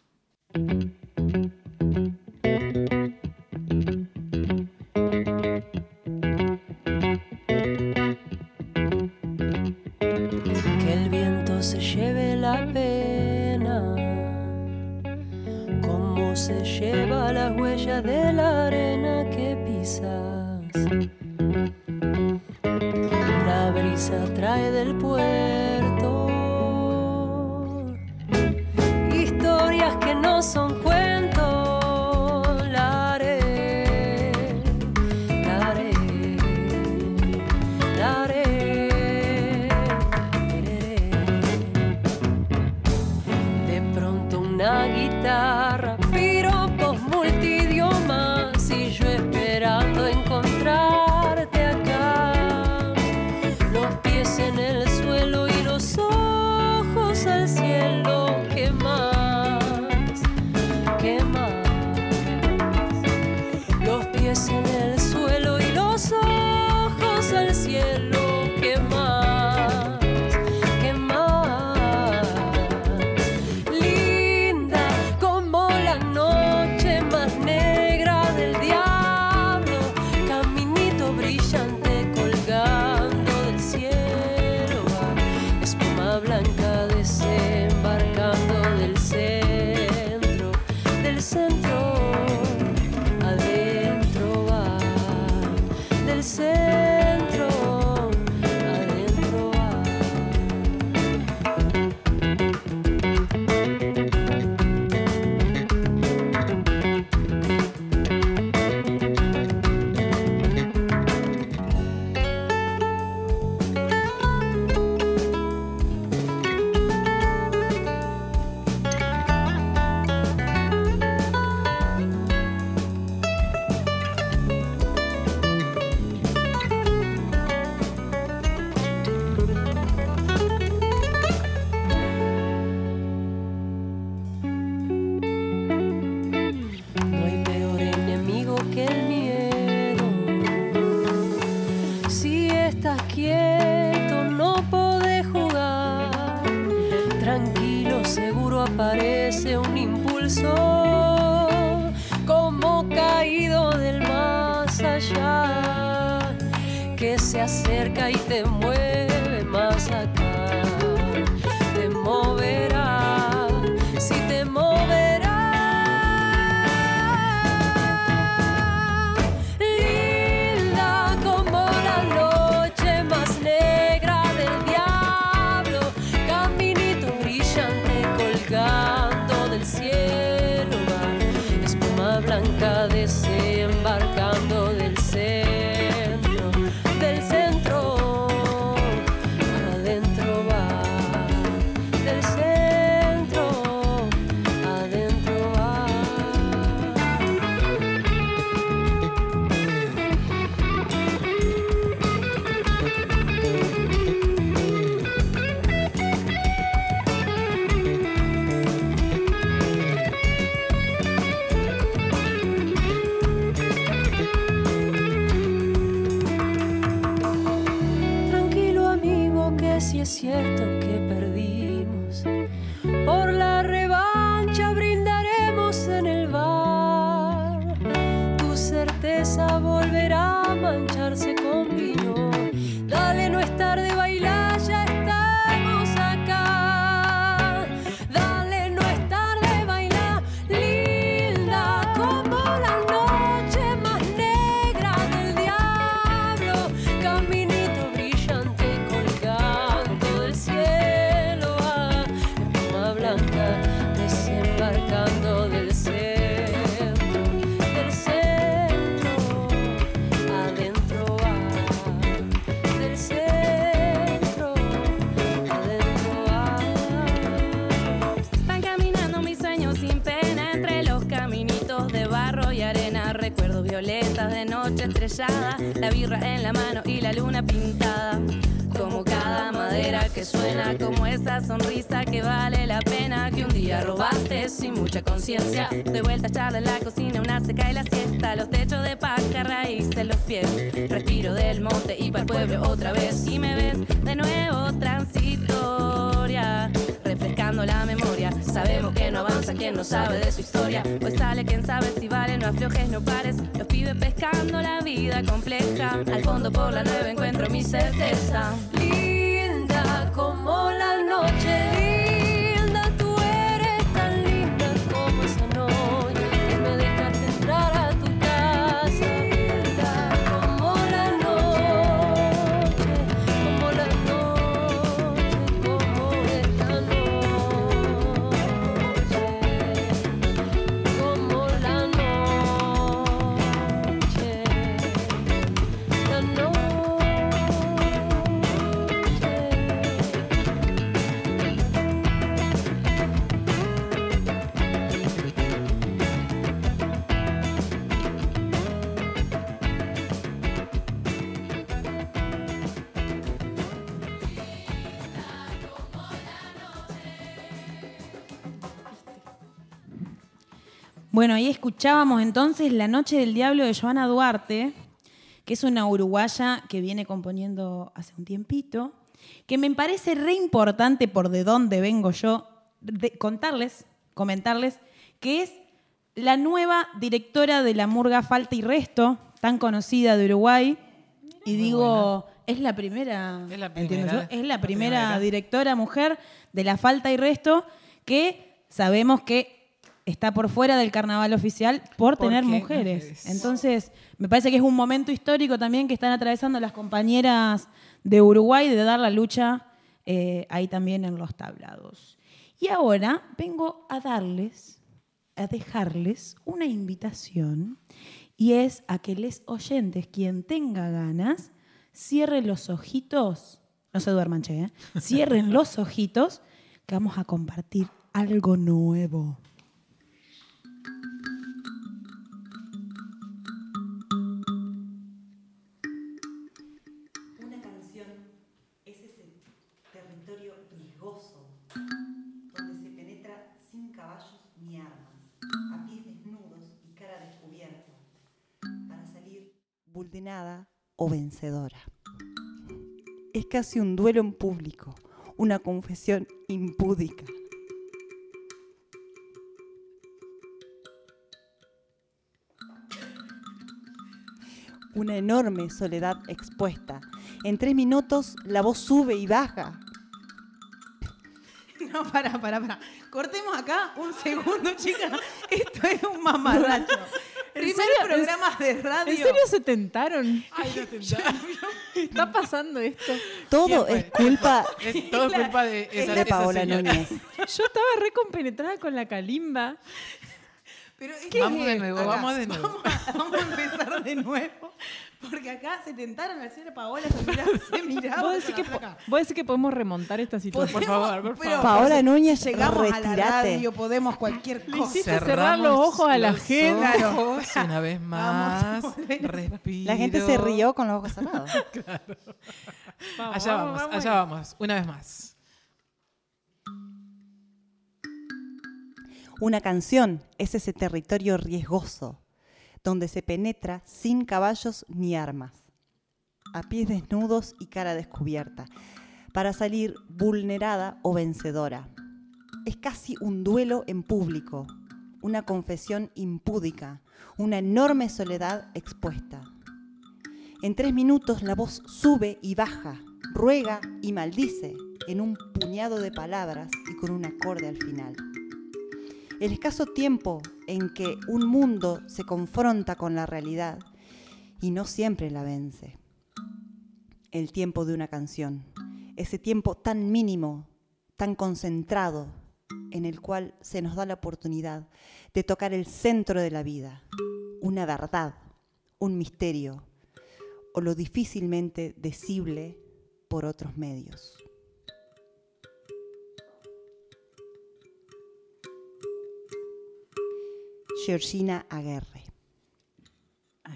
P: Que el viento se lleve la pena, como se lleva las huellas de la arena que pisas. La brisa trae del puerto historias que no son cuentos. La haré, la haré, la haré. Una guitarra, piropos multidiomas y yo esperando encontrarte acá. Los pies en el suelo y los ojos al cielo. ¿Qué más? ¿Qué más? Los pies en el suelo y los ojos al cielo. ¿Qué más? ¿Qué más? Blanca desembarcando del centro, adentro va, del centro, adentro va. Aparece un impulso como caído del más allá que se acerca y te mueve más acá. Te moverá, si te moverá. Linda como la noche más negra del diablo, caminito brillante colgando del cielo va, espuma blanca desembarcando del centro, violetas de noche estrellada, la birra en la mano y la luna pintada. Como cada madera que suena, como esa sonrisa que vale la pena, que un día robaste sin mucha conciencia. De vuelta a charla en la cocina, una seca y la siesta, los techos de paja, raíces los pies. Respiro del monte y para el pueblo otra vez, y me ves de nuevo transitoria, refrescando la memoria. Sabemos que no avanza quien no sabe de su historia, pues sale quien sabe si vale, no aflojes, no pares. Los pibes pescando la vida compleja, al fondo por la 9 encuentro mi certeza. Linda como la noche, linda, tú eres tan linda como esa noche que me dejaste entrar a tu casa. Linda como la noche, como la noche, como esta noche, como la noche, la noche.
D: Bueno, ahí escuchábamos entonces La Noche del Diablo de Joana Duarte, que es una uruguaya que viene componiendo hace un tiempito, que me parece re importante por de dónde vengo yo, comentarles, que es la nueva directora de la murga Falta y Resto, tan conocida de Uruguay. Y digo, es la primera, entiendo yo, es la primera directora mujer de la Falta y Resto, que sabemos que está por fuera del carnaval oficial por tener mujeres. Entonces, me parece que es un momento histórico también que están atravesando las compañeras de Uruguay de dar la lucha ahí también en los tablados. Y ahora vengo a dejarles una invitación, y es a que les oyentes, quien tenga ganas, cierren los ojitos, no se duerman, cierren los ojitos, que vamos a compartir algo nuevo.
E: Vulnerada o vencedora. Es casi un duelo en público, una confesión impúdica. Una enorme soledad expuesta. En 3 minutos la voz sube y baja.
D: No, para. Cortemos acá un segundo, chica. Esto es un mamarracho. Primer programas de radio.
F: ¿En serio se tentaron?
G: Ay, lo tentaron.
F: Está pasando esto.
E: Todo es culpa.
G: Todo es culpa de esa
E: de Paola Núñez.
F: Yo estaba re compenetrada con la calimba.
D: Pero
G: vamos de nuevo.
D: Vamos a empezar de nuevo. Porque acá se tentaron a hacer a Paola, se miraba.
F: ¿Vos decís que podemos remontar esta situación?
G: Por favor.
E: Paola Núñez,
D: llegamos
E: retirate.
D: a la radio, podemos cualquier cosa.
F: Hiciste cerrar los ojos a la gente.
G: Una vez más. Respiro.
E: La gente se rió con los ojos cerrados.
G: Claro. Allá vamos. Una vez más.
E: Una canción es ese territorio riesgoso donde se penetra sin caballos ni armas, a pies desnudos y cara descubierta, para salir vulnerada o vencedora. Es casi un duelo en público, una confesión impúdica, una enorme soledad expuesta. En 3 minutos la voz sube y baja, ruega y maldice en un puñado de palabras y con un acorde al final. El escaso tiempo en que un mundo se confronta con la realidad y no siempre la vence. El tiempo de una canción, ese tiempo tan mínimo, tan concentrado, en el cual se nos da la oportunidad de tocar el centro de la vida, una verdad, un misterio, o lo difícilmente decible por otros medios. Georgina Aguerre.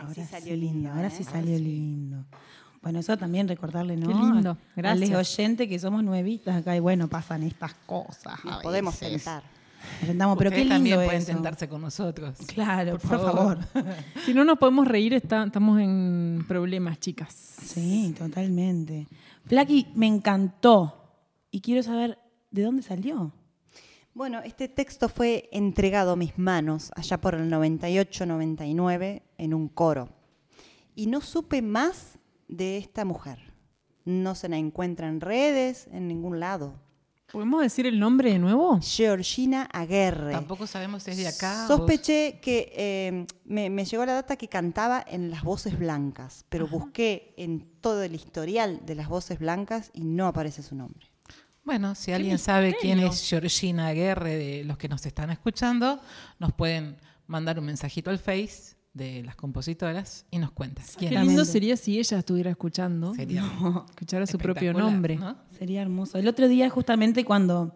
D: Ahora
E: salió lindo.
D: Ahora sí salió lindo. Bueno, eso también recordarle, ¿no?
F: Qué lindo, gracias.
D: A los oyentes que somos nuevitas acá y bueno, pasan estas cosas.
E: Nos
D: a
E: podemos
D: veces.
E: sentar.
D: Nos sentamos, pero qué
G: Ustedes
D: lindo
G: también pueden
D: eso.
G: sentarse con nosotros.
D: Claro, por favor.
F: Si no nos podemos reír, estamos en problemas, chicas.
D: Sí, totalmente. Flaqui, me encantó. Y quiero saber, ¿de dónde salió?
E: Bueno, este texto fue entregado a mis manos allá por el 98-99 en un coro. Y no supe más de esta mujer. No se la encuentra en redes, en ningún lado.
F: ¿Podemos decir el nombre de nuevo?
E: Georgina Aguerre.
G: Tampoco sabemos si es de acá.
E: Sospeché que me llegó la data que cantaba en Las Voces Blancas, pero busqué en todo el historial de Las Voces Blancas y no aparece su nombre.
G: Bueno, si alguien sabe quién es Georgina Aguerre, de los que nos están escuchando, nos pueden mandar un mensajito al Face de las compositoras y nos cuentan.
F: Qué lindo sería si ella estuviera escuchando.
G: Sería
F: escuchara su propio
G: espectacular,
F: nombre.
G: ¿no?
D: Sería hermoso. El otro día justamente cuando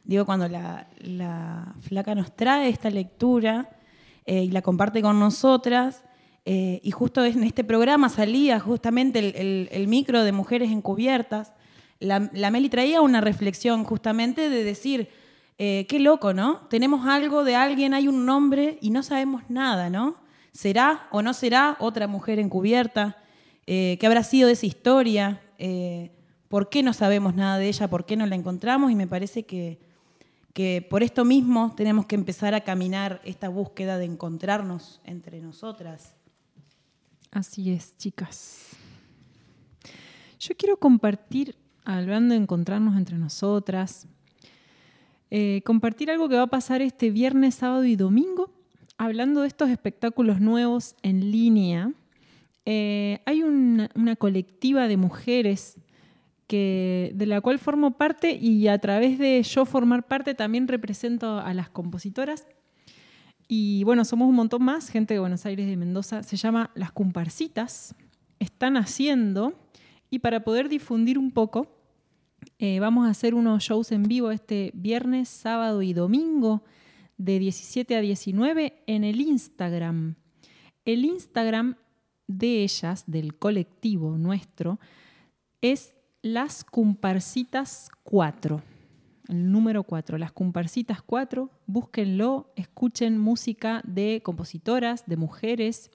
D: la flaca nos trae esta lectura y la comparte con nosotras, y justo en este programa salía justamente el micro de Mujeres Encubiertas, la Meli traía una reflexión justamente de decir, qué loco, ¿no? Tenemos algo de alguien, hay un nombre y no sabemos nada, ¿no? ¿Será o no será otra mujer encubierta? ¿Qué habrá sido de esa historia? ¿Por qué no sabemos nada de ella? ¿Por qué no la encontramos? Y me parece que por esto mismo tenemos que empezar a caminar esta búsqueda de encontrarnos entre nosotras.
F: Así es, chicas. Yo quiero compartir, hablando de encontrarnos entre nosotras, compartir algo que va a pasar este viernes, sábado y domingo. Hablando de estos espectáculos nuevos en línea, hay una colectiva de mujeres de la cual formo parte y a través de yo formar parte también represento a las compositoras. Y bueno, somos un montón más, gente de Buenos Aires y de Mendoza. Se llama Las Comparsitas. Están haciendo, y para poder difundir un poco, vamos a hacer unos shows en vivo este viernes, sábado y domingo, de 17 a 19 en el Instagram. El Instagram de ellas, del colectivo nuestro, es Las Comparsitas 4. El número 4, Las Comparsitas 4. Búsquenlo, escuchen música de compositoras, de mujeres,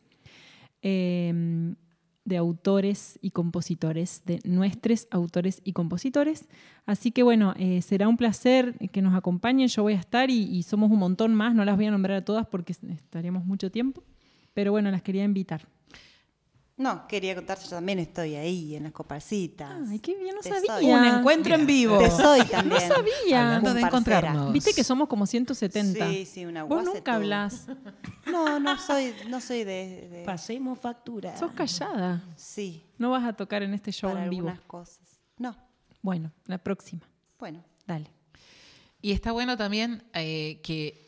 F: de autores y compositores, de nuestros autores y compositores. Así que bueno, será un placer que nos acompañen. Yo voy a estar y somos un montón más. No las voy a nombrar a todas porque estaríamos mucho tiempo. Pero bueno, las quería invitar.
E: No, quería contarte, yo también estoy ahí en Las Comparsitas.
F: Ay, qué bien, no
E: Te
F: sabía.
E: soy.
D: Un encuentro en vivo.
E: Te soy también.
F: No sabía.
G: Hablando de encontrarnos.
F: Viste que somos como 170.
E: Sí, una
F: Vos
E: guasa
F: nunca
E: todo.
F: hablás.
E: No soy de...
D: Pasemos factura.
F: Sos callada.
E: Sí.
F: No vas a tocar en este show
E: Para
F: en vivo.
E: algunas cosas. No.
F: Bueno, la próxima.
E: Bueno.
F: Dale.
G: Y está bueno también que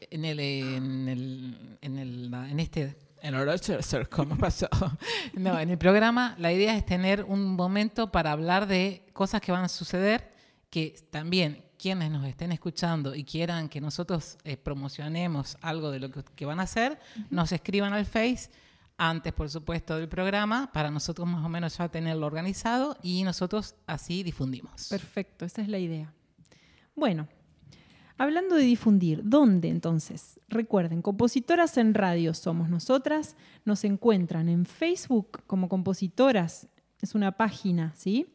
G: ¿cómo pasó? No, en el programa la idea es tener un momento para hablar de cosas que van a suceder, que también quienes nos estén escuchando y quieran que nosotros promocionemos algo de lo que van a hacer, nos escriban al Face antes, por supuesto, del programa, para nosotros más o menos ya tenerlo organizado y nosotros así difundimos.
F: Perfecto, esa es la idea. Bueno, hablando de difundir, ¿dónde entonces? Recuerden, Compositoras en Radio somos nosotras. Nos encuentran en Facebook como Compositoras. Es una página, ¿sí?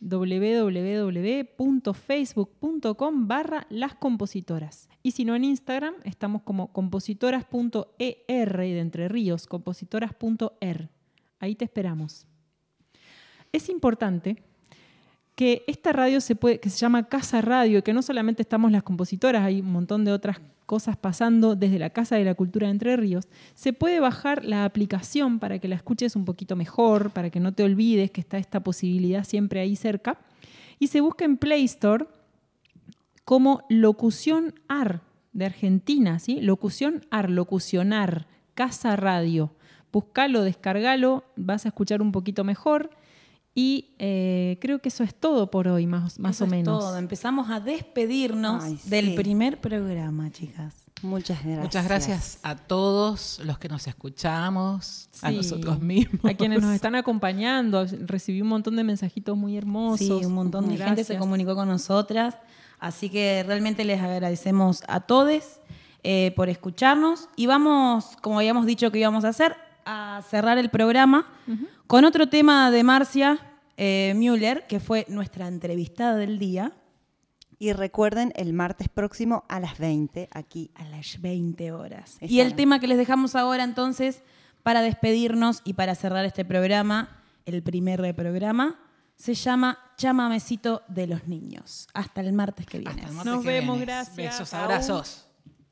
F: www.facebook.com/lascompositoras. Y si no, en Instagram estamos como compositoras.er de Entre Ríos, compositoras.er. Ahí te esperamos. Es importante que esta radio que se llama Casa Radio, que no solamente estamos las compositoras, hay un montón de otras cosas pasando desde la Casa de la Cultura de Entre Ríos, se puede bajar la aplicación para que la escuches un poquito mejor, para que no te olvides que está esta posibilidad siempre ahí cerca, y se busca en Play Store como Locución AR de Argentina, ¿sí? Locución AR, locucionar, Casa Radio. Búscalo, descargalo, vas a escuchar un poquito mejor. Y creo que eso es todo por hoy, más
D: Eso
F: o
D: es
F: menos.
D: todo. Empezamos a despedirnos del primer programa, chicas.
E: Muchas gracias.
G: Muchas gracias a todos los que nos escuchamos, a
F: Sí,
G: nosotros mismos.
F: a quienes nos están acompañando. Recibí un montón de mensajitos muy hermosos.
D: Sí, un montón de gente se
F: Gracias.
D: comunicó con nosotras. Así que realmente les agradecemos a todos por escucharnos. Y vamos, como habíamos dicho que íbamos a hacer, a cerrar el programa con otro tema de Marcia Müller, que fue nuestra entrevistada del día.
E: Y recuerden, el martes próximo a las 20, aquí.
D: A las 20 horas. Y el tema que les dejamos ahora, entonces, para despedirnos y para cerrar este programa, el primer programa, se llama Chamamecito de los Niños. Hasta el martes que viene.
F: Nos vemos, gracias.
G: Besos,
F: Chau.
G: abrazos.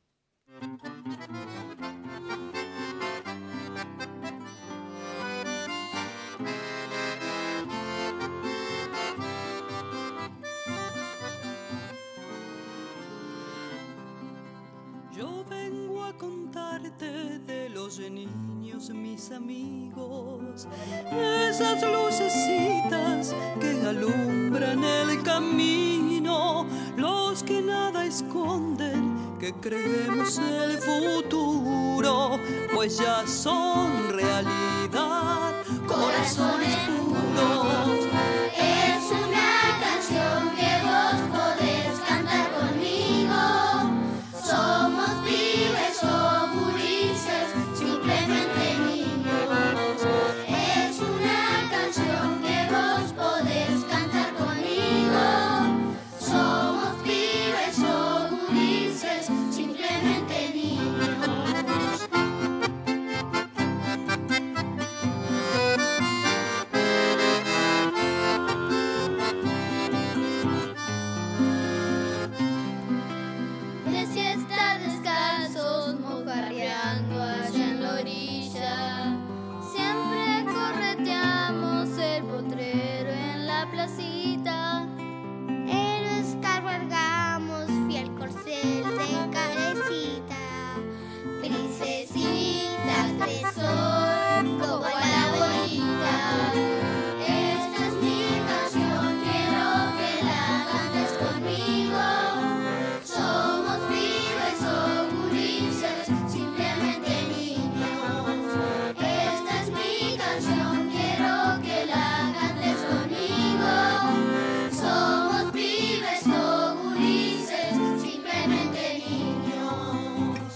B: Yo vengo a contarte de los niños, mis amigos, esas lucecitas que alumbran el camino, los que nada esconden, que creemos el futuro, pues ya son realidad, corazones puros.
I: Es una canción que vos podés cantar conmigo. Somos pibes o gurises, simplemente niños. Es una canción que vos podés cantar conmigo. Somos pibes o gurises, simplemente niños. De siesta descalzos, mojarreando allá en la orilla. Siempre correteamos el potrero en la placita. Héroes cabalgamos fiel corcel de carecita. Princesitas de sol, como la bolita. Esta es mi canción, quiero que la cantes conmigo. Somos pibes o gurises, simplemente niños. Esta es mi canción, quiero que la cantes conmigo. Somos pibes o gurises, simplemente niños.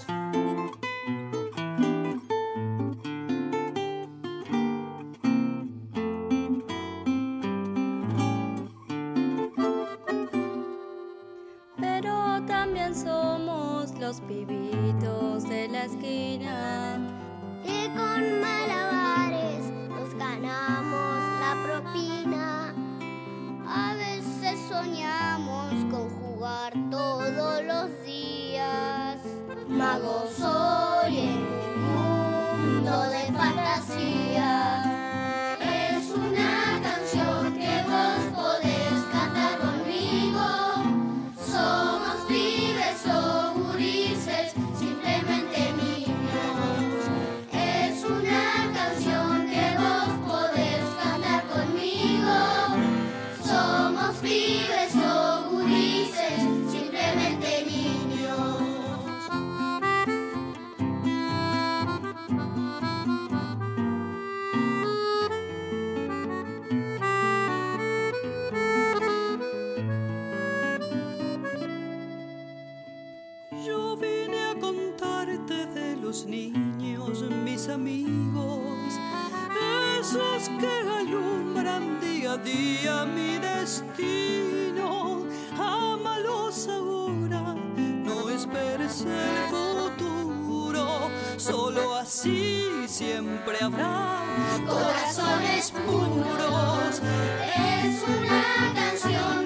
I: Pero también somos los pibitos de la esquina. Y con malabares nos ganamos la propina. A veces soñamos con jugar todos los días. Magos soy en un mundo de fantasía. Es una canción que vos podés cantar conmigo. Somos pibes o gurises, simplemente niños. Es una canción que vos podés cantar conmigo. Somos pibes o gurises, simplemente niños.
B: Yo vine a contarte de los niños, mis amigos, esos que alumbran día a día mi destino. Ámalos ahora, no esperes el futuro, solo así siempre habrá corazones puros.
I: Es una canción